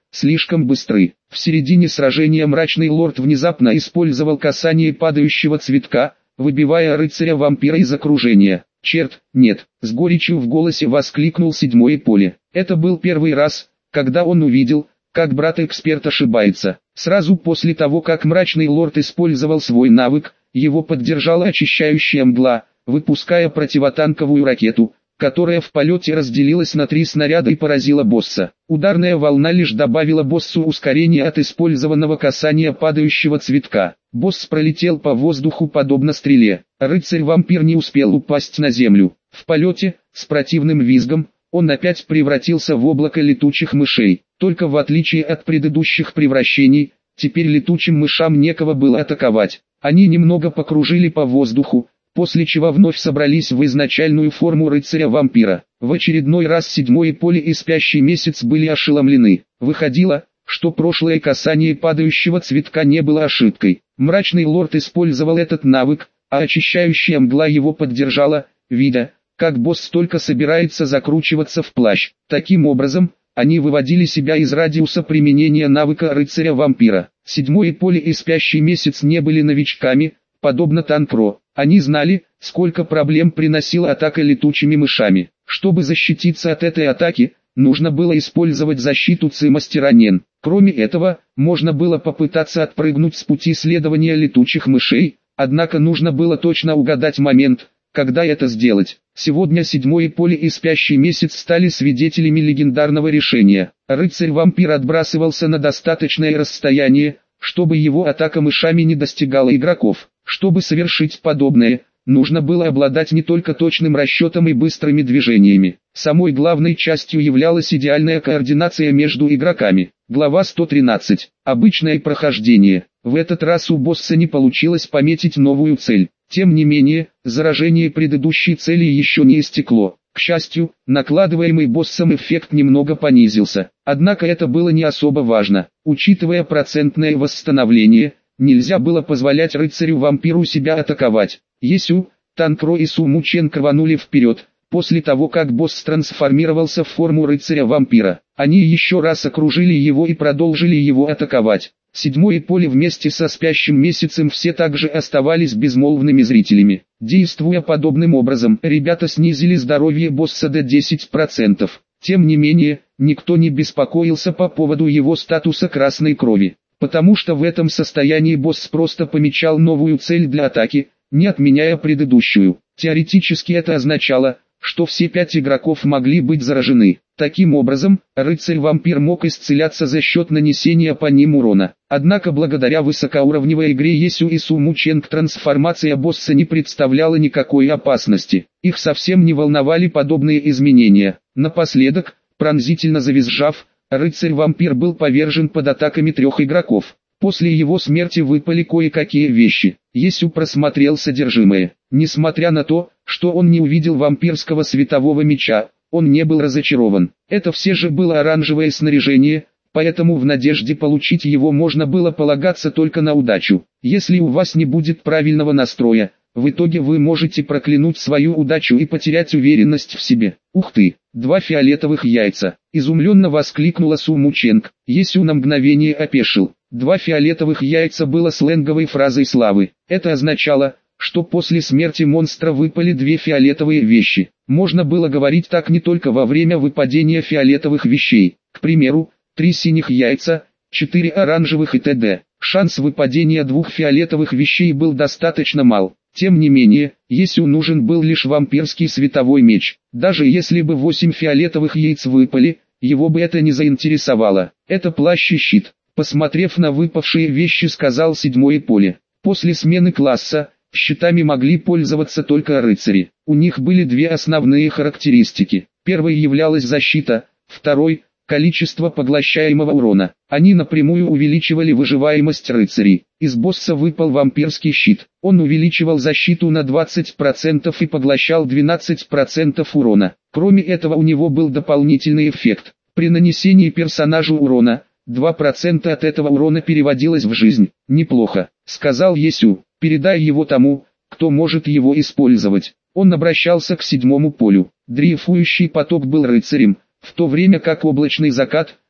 S1: слишком быстры. В середине сражения Мрачный Лорд внезапно использовал касание падающего цветка, выбивая рыцаря-вампира из окружения. «Черт, нет!» — с горечью в голосе воскликнул седьмое поле. Это был первый раз, когда он увидел, как брат-эксперт ошибается. Сразу после того, как Мрачный Лорд использовал свой навык, его поддержала очищающая мгла, выпуская противотанковую ракету, которая в полете разделилась на три снаряда и поразила босса. Ударная волна лишь добавила боссу ускорения от использованного касания падающего цветка. Босс пролетел по воздуху подобно стреле. Рыцарь-вампир не успел упасть на землю. В полете, с противным визгом, он опять превратился в облако летучих мышей. Только в отличие от предыдущих превращений, теперь летучим мышам некого было атаковать. Они немного покружили по воздуху, после чего вновь собрались в изначальную форму рыцаря-вампира. В очередной раз седьмое поле и спящий месяц были ошеломлены. Выходило, что прошлое касание падающего цветка не было ошибкой. Мрачный Лорд использовал этот навык, а очищающая мгла его поддержала, видя, как босс только собирается закручиваться в плащ. Таким образом, они выводили себя из радиуса применения навыка рыцаря-вампира. Седьмое поле и спящий месяц не были новичками, подобно Танкро. Они знали, сколько проблем приносила атака летучими мышами. Чтобы защититься от этой атаки, нужно было использовать защиту Ци-мастера Нен. Кроме этого, можно было попытаться отпрыгнуть с пути следования летучих мышей, однако нужно было точно угадать момент, когда это сделать. Сегодня седьмое поле и спящий месяц стали свидетелями легендарного решения. Рыцарь-вампир отбрасывался на достаточное расстояние, чтобы его атака мышами не достигала игроков. Чтобы совершить подобное, нужно было обладать не только точным расчетом и быстрыми движениями. Самой главной частью являлась идеальная координация между игроками. Глава сто тринадцать. Обычное прохождение. В этот раз у босса не получилось пометить новую цель. Тем не менее, заражение предыдущей цели еще не истекло. К счастью, накладываемый боссом эффект немного понизился. Однако это было не особо важно. Учитывая процентное восстановление, нельзя было позволять рыцарю-вампиру себя атаковать. Есю, Танкро и Сумучен рванули вперед, после того как босс трансформировался в форму рыцаря-вампира. Они еще раз окружили его и продолжили его атаковать. Седьмое поле вместе со спящим месяцем все также оставались безмолвными зрителями. Действуя подобным образом, ребята снизили здоровье босса до десяти процентов. Тем не менее, никто не беспокоился по поводу его статуса красной крови, потому что в этом состоянии босс просто помечал новую цель для атаки, не отменяя предыдущую. Теоретически это означало, что все пять игроков могли быть заражены. Таким образом, рыцарь-вампир мог исцеляться за счет нанесения по ним урона. Однако благодаря высокоуровневой игре Есю и Сумученг трансформация босса не представляла никакой опасности. Их совсем не волновали подобные изменения. Напоследок, пронзительно завизжав, рыцарь-вампир был повержен под атаками трех игроков. После его смерти выпали кое-какие вещи. Есю просмотрел содержимое. Несмотря на то, что он не увидел вампирского светового меча, он не был разочарован. Это все же было оранжевое снаряжение, поэтому в надежде получить его можно было полагаться только на удачу. Если у вас не будет правильного настроя, в итоге вы можете проклянуть свою удачу и потерять уверенность в себе. Ух ты, два фиолетовых яйца! Изумленно воскликнула Сумученг. Есю на мгновение опешил. Два фиолетовых яйца было сленговой фразой славы. Это означало, что после смерти монстра выпали две фиолетовые вещи. Можно было говорить так не только во время выпадения фиолетовых вещей. К примеру, три синих яйца, четыре оранжевых и т.д. Шанс выпадения двух фиолетовых вещей был достаточно мал. Тем не менее, Есю нужен был лишь вампирский световой меч. Даже если бы восемь фиолетовых яиц выпали, его бы это не заинтересовало. Это плащ и щит. Посмотрев на выпавшие вещи, сказал седьмое поле. После смены класса, щитами могли пользоваться только рыцари. У них были две основные характеристики. Первой являлась защита, второй – количество поглощаемого урона. Они напрямую увеличивали выживаемость рыцарей. Из босса выпал вампирский щит. Он увеличивал защиту на двадцать процентов и поглощал двенадцать процентов урона. Кроме этого у него был дополнительный эффект. При нанесении персонажу урона, два процента от этого урона переводилось в жизнь. «Неплохо», — сказал Есю. «Передай его тому, кто может его использовать». Он обращался к седьмому полю. Дрейфующий поток был рыцарем, в то время как облачный закат,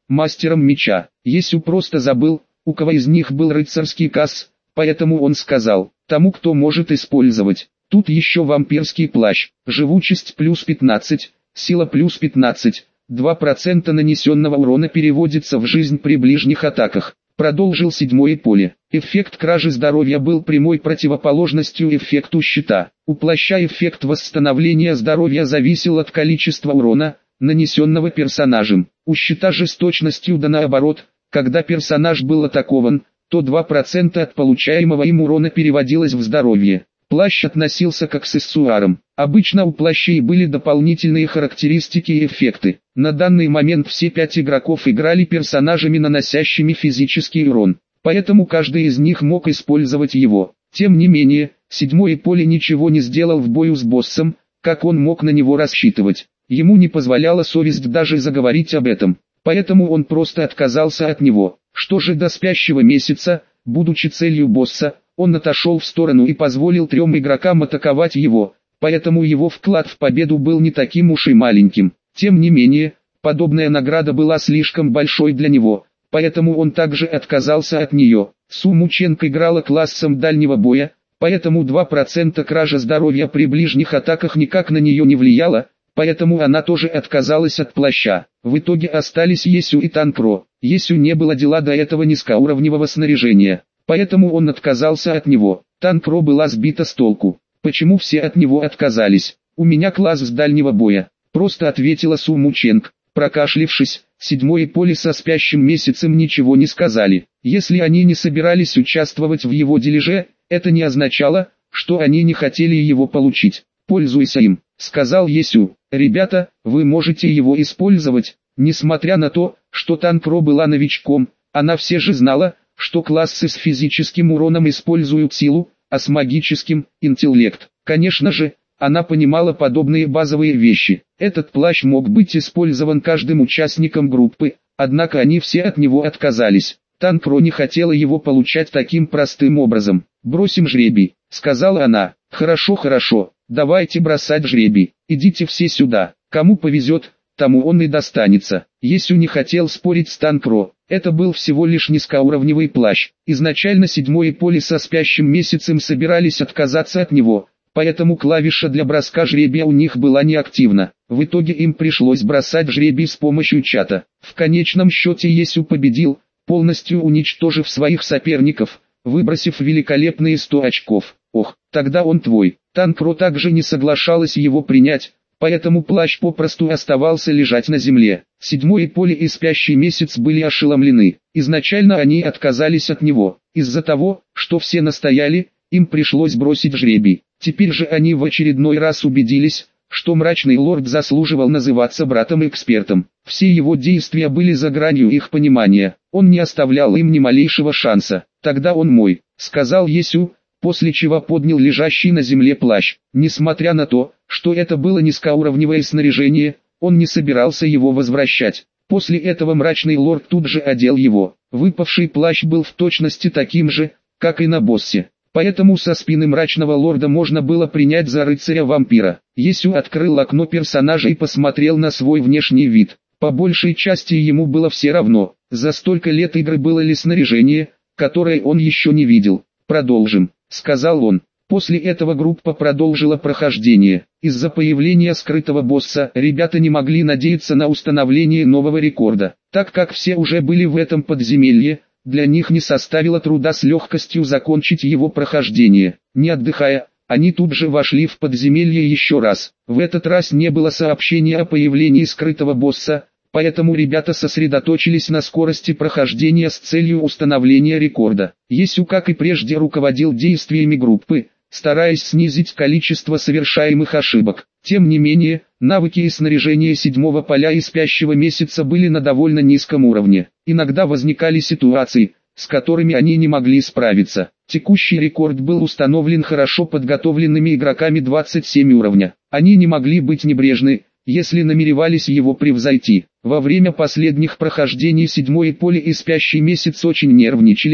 S1: мастером меча. Есю просто забыл, у кого из них был рыцарский касс, поэтому он сказал, тому кто может использовать. Тут еще вампирский плащ, живучесть плюс пятнадцать, сила плюс пятнадцать, два процента нанесенного урона переводится в жизнь при ближних атаках. Продолжил седьмое поле. Эффект кражи здоровья был прямой противоположностью эффекту щита. У плаща эффект восстановления здоровья зависел от количества урона, нанесенного персонажем. У щита же с точностью да наоборот, когда персонаж был атакован, то два процента от получаемого им урона переводилось в здоровье. Плащ относился к аксессуарам. Обычно у плащей были дополнительные характеристики и эффекты. На данный момент все пять игроков играли персонажами, наносящими физический урон, поэтому каждый из них мог использовать его. Тем не менее, седьмое поле ничего не сделал в бою с боссом, как он мог на него рассчитывать. Ему не позволяла совесть даже заговорить об этом, поэтому он просто отказался от него. Что же до спящего месяца, будучи целью босса, он отошел в сторону и позволил трем игрокам атаковать его, поэтому его вклад в победу был не таким уж и маленьким. Тем не менее, подобная награда была слишком большой для него, поэтому он также отказался от нее. Су Мученко играла классом дальнего боя, поэтому два процента кража здоровья при ближних атаках никак на нее не влияло, поэтому она тоже отказалась от плаща. В итоге остались Есю и Танкро. Есю не было дела до этого низкоуровневого снаряжения, поэтому он отказался от него. Танкро была сбита с толку. Почему все от него отказались? У меня класс с дальнего боя, просто ответила Су Мученко. Прокашлившись, седьмое поле со спящим месяцем ничего не сказали. Если они не собирались участвовать в его дележе, это не означало, что они не хотели его получить. «Пользуйся им», — сказал Есю. «Ребята, вы можете его использовать». Несмотря на то, что Танкро была новичком, она все же знала, что классы с физическим уроном используют силу, а с магическим – интеллект. Конечно же, она понимала подобные базовые вещи. Этот плащ мог быть использован каждым участником группы, однако они все от него отказались. Танкро не хотела его получать таким простым образом. «Бросим жребий», — сказала она. «Хорошо, хорошо, давайте бросать жребий. Идите все сюда. Кому повезет, тому он и достанется». Есю не хотел спорить с Танкро. Это был всего лишь низкоуровневый плащ. Изначально седьмое поле со спящим месяцем собирались отказаться от него, поэтому клавиша для броска жребия у них была неактивна. В итоге им пришлось бросать жребий с помощью чата. В конечном счете Есю победил, полностью уничтожив своих соперников, выбросив великолепные сто очков. Ох, тогда он твой. Танкро также не соглашалась его принять, поэтому плащ попросту оставался лежать на земле. Седьмое поле и спящий месяц были ошеломлены. Изначально они отказались от него. Из-за того, что все настояли, им пришлось бросить жребий. Теперь же они в очередной раз убедились, что мрачный лорд заслуживал называться братом-экспертом. Все его действия были за гранью их понимания. Он не оставлял им ни малейшего шанса. «Тогда он мой», — сказал Есю, после чего поднял лежащий на земле плащ. Несмотря на то, что это было низкоуровневое снаряжение, он не собирался его возвращать. После этого мрачный лорд тут же одел его. Выпавший плащ был в точности таким же, как и на боссе. Поэтому со спины мрачного лорда можно было принять за рыцаря-вампира. Есю открыл окно персонажа и посмотрел на свой внешний вид. По большей части ему было все равно, за столько лет игры было ли снаряжение, которое он еще не видел. «Продолжим», — сказал он. После этого группа продолжила прохождение. Из-за появления скрытого босса ребята не могли надеяться на установление нового рекорда. Так как все уже были в этом подземелье, для них не составило труда с легкостью закончить его прохождение. Не отдыхая, они тут же вошли в подземелье еще раз. В этот раз не было сообщения о появлении скрытого босса, поэтому ребята сосредоточились на скорости прохождения с целью установления рекорда. Есю, как и прежде, руководил действиями группы, стараясь снизить количество совершаемых ошибок. Тем не менее, навыки и снаряжение седьмого поля и спящего месяца были на довольно низком уровне. Иногда возникали ситуации, с которыми они не могли справиться. Текущий рекорд был установлен хорошо подготовленными игроками двадцать семь уровня. Они не могли быть небрежны, если намеревались его превзойти. Во время последних прохождений седьмое поле и спящий месяц очень нервничали,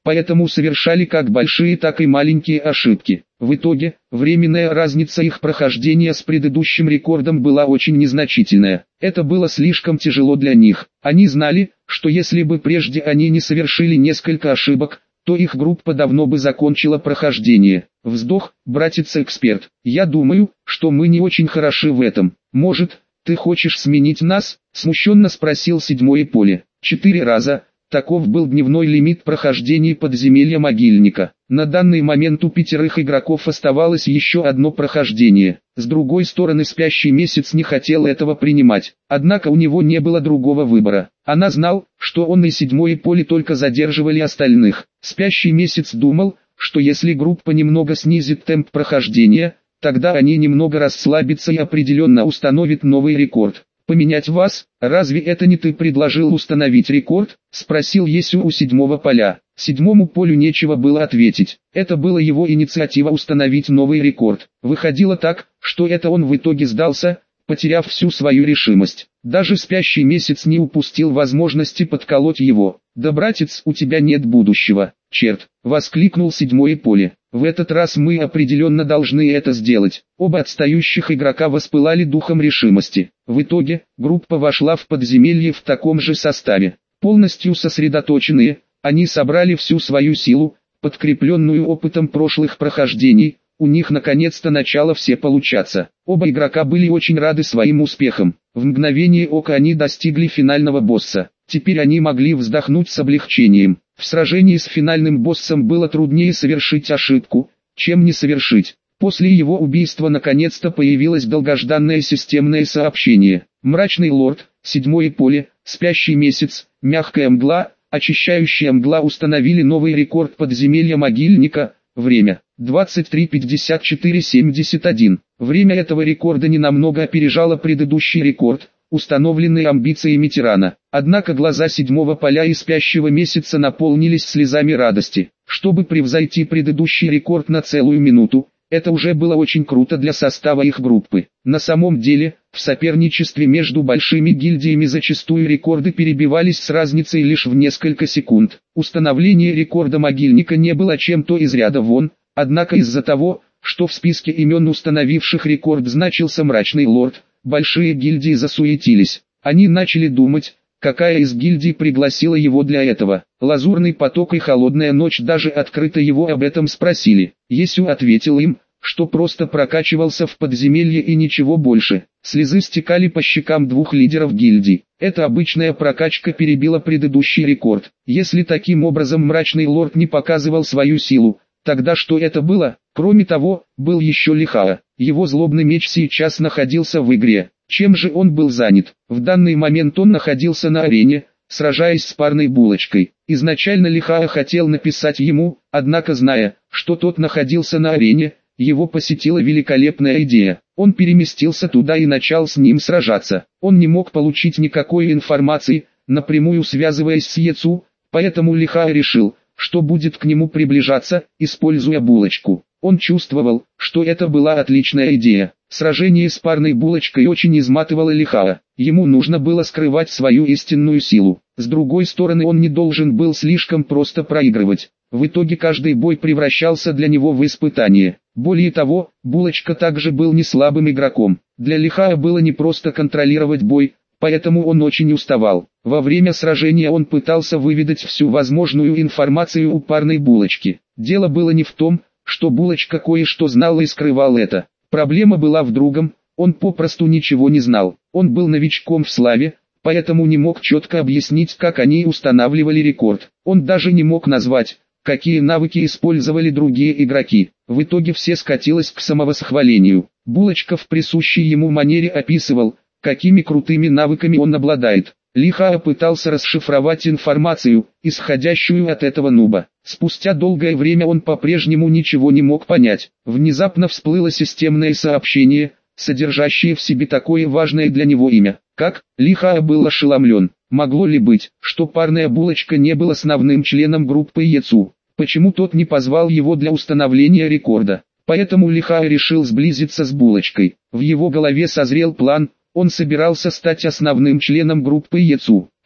S1: поэтому совершали как большие, так и маленькие ошибки. В итоге, временная разница их прохождения с предыдущим рекордом была очень незначительная. Это было слишком тяжело для них. Они знали, что если бы прежде они не совершили несколько ошибок, то их группа давно бы закончила прохождение. Вздох, братец-эксперт. Я думаю, что мы не очень хороши в этом. Может, ты хочешь сменить нас? Смущенно спросил седьмое поле. Четыре раза. Таков был дневной лимит прохождения подземелья могильника. На данный момент у пятерых игроков оставалось еще одно прохождение. С другой стороны, спящий месяц не хотел этого принимать. Однако у него не было другого выбора. Она знал, что он и седьмое поле только задерживали остальных. Спящий месяц думал, что если группа немного снизит темп прохождения, тогда они немного расслабятся и определенно установят новый рекорд. «Поменять вас? Разве это не ты предложил установить рекорд?» – спросил Есю у седьмого поля. Седьмому полю нечего было ответить. Это была его инициатива установить новый рекорд. Выходило так, что это он в итоге сдался, потеряв всю свою решимость. Даже спящий месяц не упустил возможности подколоть его. «Да, братец, у тебя нет будущего, черт!» – воскликнул седьмое поле. «В этот раз мы определенно должны это сделать». Оба отстающих игрока воспылали духом решимости. В итоге, группа вошла в подземелье в таком же составе. Полностью сосредоточенные, они собрали всю свою силу, подкрепленную опытом прошлых прохождений. У них наконец-то начало все получаться. Оба игрока были очень рады своим успехам. В мгновение ока они достигли финального босса. Теперь они могли вздохнуть с облегчением. В сражении с финальным боссом было труднее совершить ошибку, чем не совершить. После его убийства наконец-то появилось долгожданное системное сообщение. Мрачный лорд, седьмое поле, спящий месяц, мягкая мгла, очищающая мгла установили новый рекорд подземелья могильника. Время двадцать три пятьдесят четыре семьдесят один. Время этого рекорда ненамного опережало предыдущий рекорд, установленный амбициями тирана. Однако глаза седьмого поля и спящего месяца наполнились слезами радости. Чтобы превзойти предыдущий рекорд на целую минуту, это уже было очень круто для состава их группы. На самом деле, в соперничестве между большими гильдиями зачастую рекорды перебивались с разницей лишь в несколько секунд. Установление рекорда могильника не было чем-то из ряда вон, однако из-за того, что в списке имен установивших рекорд значился Мрачный Лорд, большие гильдии засуетились. Они начали думать, какая из гильдий пригласила его для этого. Лазурный поток и Холодная ночь даже открыто его об этом спросили. Есю ответил им, что просто прокачивался в подземелье и ничего больше. Слезы стекали по щекам двух лидеров гильдий. Эта обычная прокачка перебила предыдущий рекорд. Если таким образом Мрачный Лорд не показывал свою силу, тогда что это было? Кроме того, был еще Лихаа. Его злобный меч сейчас находился в игре. Чем же он был занят? В данный момент он находился на арене, сражаясь с парной булочкой. Изначально Лихаа хотел написать ему, однако зная, что тот находился на арене, его посетила великолепная идея. Он переместился туда и начал с ним сражаться. Он не мог получить никакой информации, напрямую связываясь с Ецу, поэтому Лихаа решил, что будет к нему приближаться, используя булочку. Он чувствовал, что это была отличная идея. Сражение с парной булочкой очень изматывало Лихаа. Ему нужно было скрывать свою истинную силу. С другой стороны, он не должен был слишком просто проигрывать. В итоге каждый бой превращался для него в испытание. Более того, булочка также был не слабым игроком. Для Лихаа было не просто контролировать бой, поэтому он очень уставал. Во время сражения он пытался выведать всю возможную информацию у парной булочки. Дело было не в том, что булочка кое-что знала и скрывал это. Проблема была в другом, он попросту ничего не знал. Он был новичком в славе, поэтому не мог четко объяснить, как они устанавливали рекорд. Он даже не мог назвать, какие навыки использовали другие игроки. В итоге все скатилось к самовосхвалению. Булочка в присущей ему манере описывал, какими крутыми навыками он обладает. Лихаа пытался расшифровать информацию, исходящую от этого нуба. Спустя долгое время он по-прежнему ничего не мог понять. Внезапно всплыло системное сообщение, содержащее в себе такое важное для него имя. Как? Лихаа был ошеломлен. Могло ли быть, что парная булочка не был основным членом группы Ецу? Почему тот не позвал его для установления рекорда? Поэтому Лихаа решил сблизиться с булочкой. В его голове созрел план. Он собирался стать основным членом группы Ецу. Это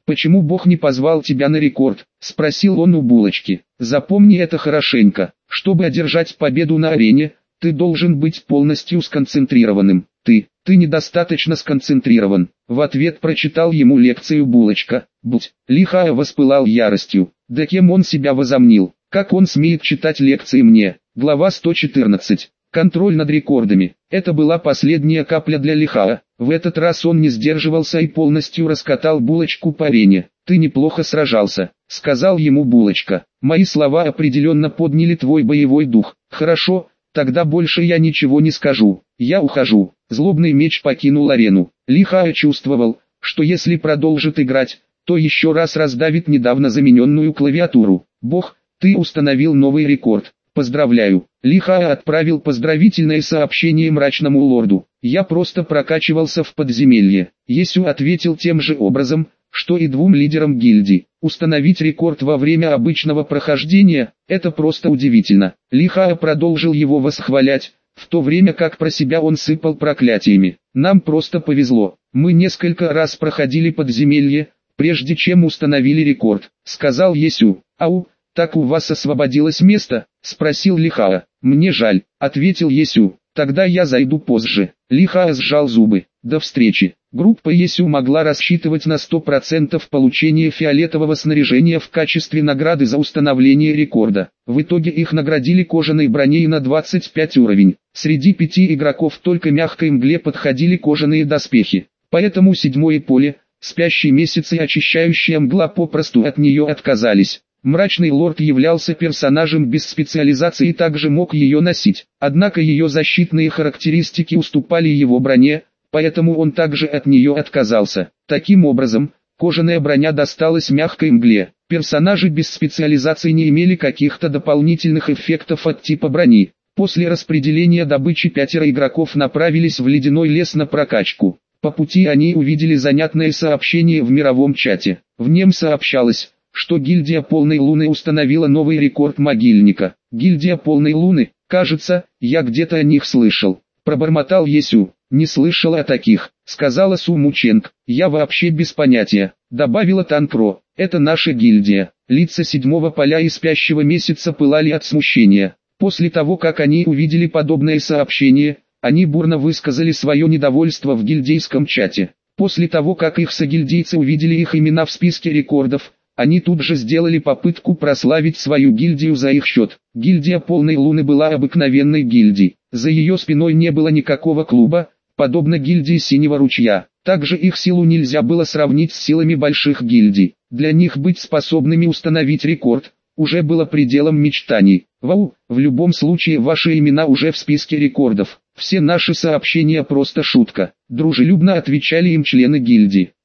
S1: «Почему Бог не позвал тебя на рекорд?» – спросил он у Булочки. «Запомни это хорошенько. Чтобы одержать победу на арене, ты должен быть полностью сконцентрированным. Ты, ты недостаточно сконцентрирован». В ответ прочитал ему лекцию Булочка. Будь, Лихая воспылал яростью. Да кем он себя возомнил? Как он смеет читать лекции мне? Глава сто четырнадцать. Контроль над рекордами. Это была последняя капля для Лихая. В этот раз он не сдерживался и полностью раскатал Булочку по арене. «Ты неплохо сражался», — сказал ему Булочка. «Мои слова определенно подняли твой боевой дух. Хорошо, тогда больше я ничего не скажу. Я ухожу». Злобный меч покинул арену. Лихая чувствовал, что если продолжит играть, то еще раз раздавит недавно замененную клавиатуру. «Бог, ты установил новый рекорд. Поздравляю». Лихая отправил поздравительное сообщение мрачному лорду. «Я просто прокачивался в подземелье». Есю ответил тем же образом, что и двум лидерам гильдии. Установить рекорд во время обычного прохождения – это просто удивительно. Лихая продолжил его восхвалять, в то время как про себя он сыпал проклятиями. «Нам просто повезло. Мы несколько раз проходили подземелье, прежде чем установили рекорд», – сказал Есю. «Ау, так у вас освободилось место?» – спросил Лихая. «Мне жаль», – ответил Есю. «Тогда я зайду позже». Лихая сжал зубы. До встречи. Группа Есю могла рассчитывать на сто процентов получения фиолетового снаряжения в качестве награды за установление рекорда. В итоге их наградили кожаной броней на двадцать пять уровень. Среди пяти игроков только мягкой мгле подходили кожаные доспехи. Поэтому седьмое поле, спящий месяц и очищающая мгла попросту от нее отказались. Мрачный лорд являлся персонажем без специализации и также мог ее носить. Однако ее защитные характеристики уступали его броне, поэтому он также от нее отказался. Таким образом, кожаная броня досталась мягкой мгле. Персонажи без специализации не имели каких-то дополнительных эффектов от типа брони. После распределения добычи пятеро игроков направились в ледяной лес на прокачку. По пути они увидели занятное сообщение в мировом чате. В нем сообщалось, что гильдия Полной Луны установила новый рекорд могильника. Гильдия Полной Луны, кажется, я где-то о них слышал. Пробормотал Есю. «Не слышал о таких», — сказала Су Мученг. «Я вообще без понятия», — добавила Танкро. «Это наша гильдия». Лица седьмого поля и спящего месяца пылали от смущения. После того, как они увидели подобное сообщение, они бурно высказали свое недовольство в гильдейском чате. После того, как их согильдейцы увидели их имена в списке рекордов, они тут же сделали попытку прославить свою гильдию за их счет. Гильдия Полной Луны была обыкновенной гильдией. За ее спиной не было никакого клуба, подобно гильдии Синего Ручья. Также их силу нельзя было сравнить с силами больших гильдий. Для них быть способными установить рекорд уже было пределом мечтаний. Вау, в любом случае ваши имена уже в списке рекордов. Все наши сообщения просто шутка. Дружелюбно отвечали им члены гильдии.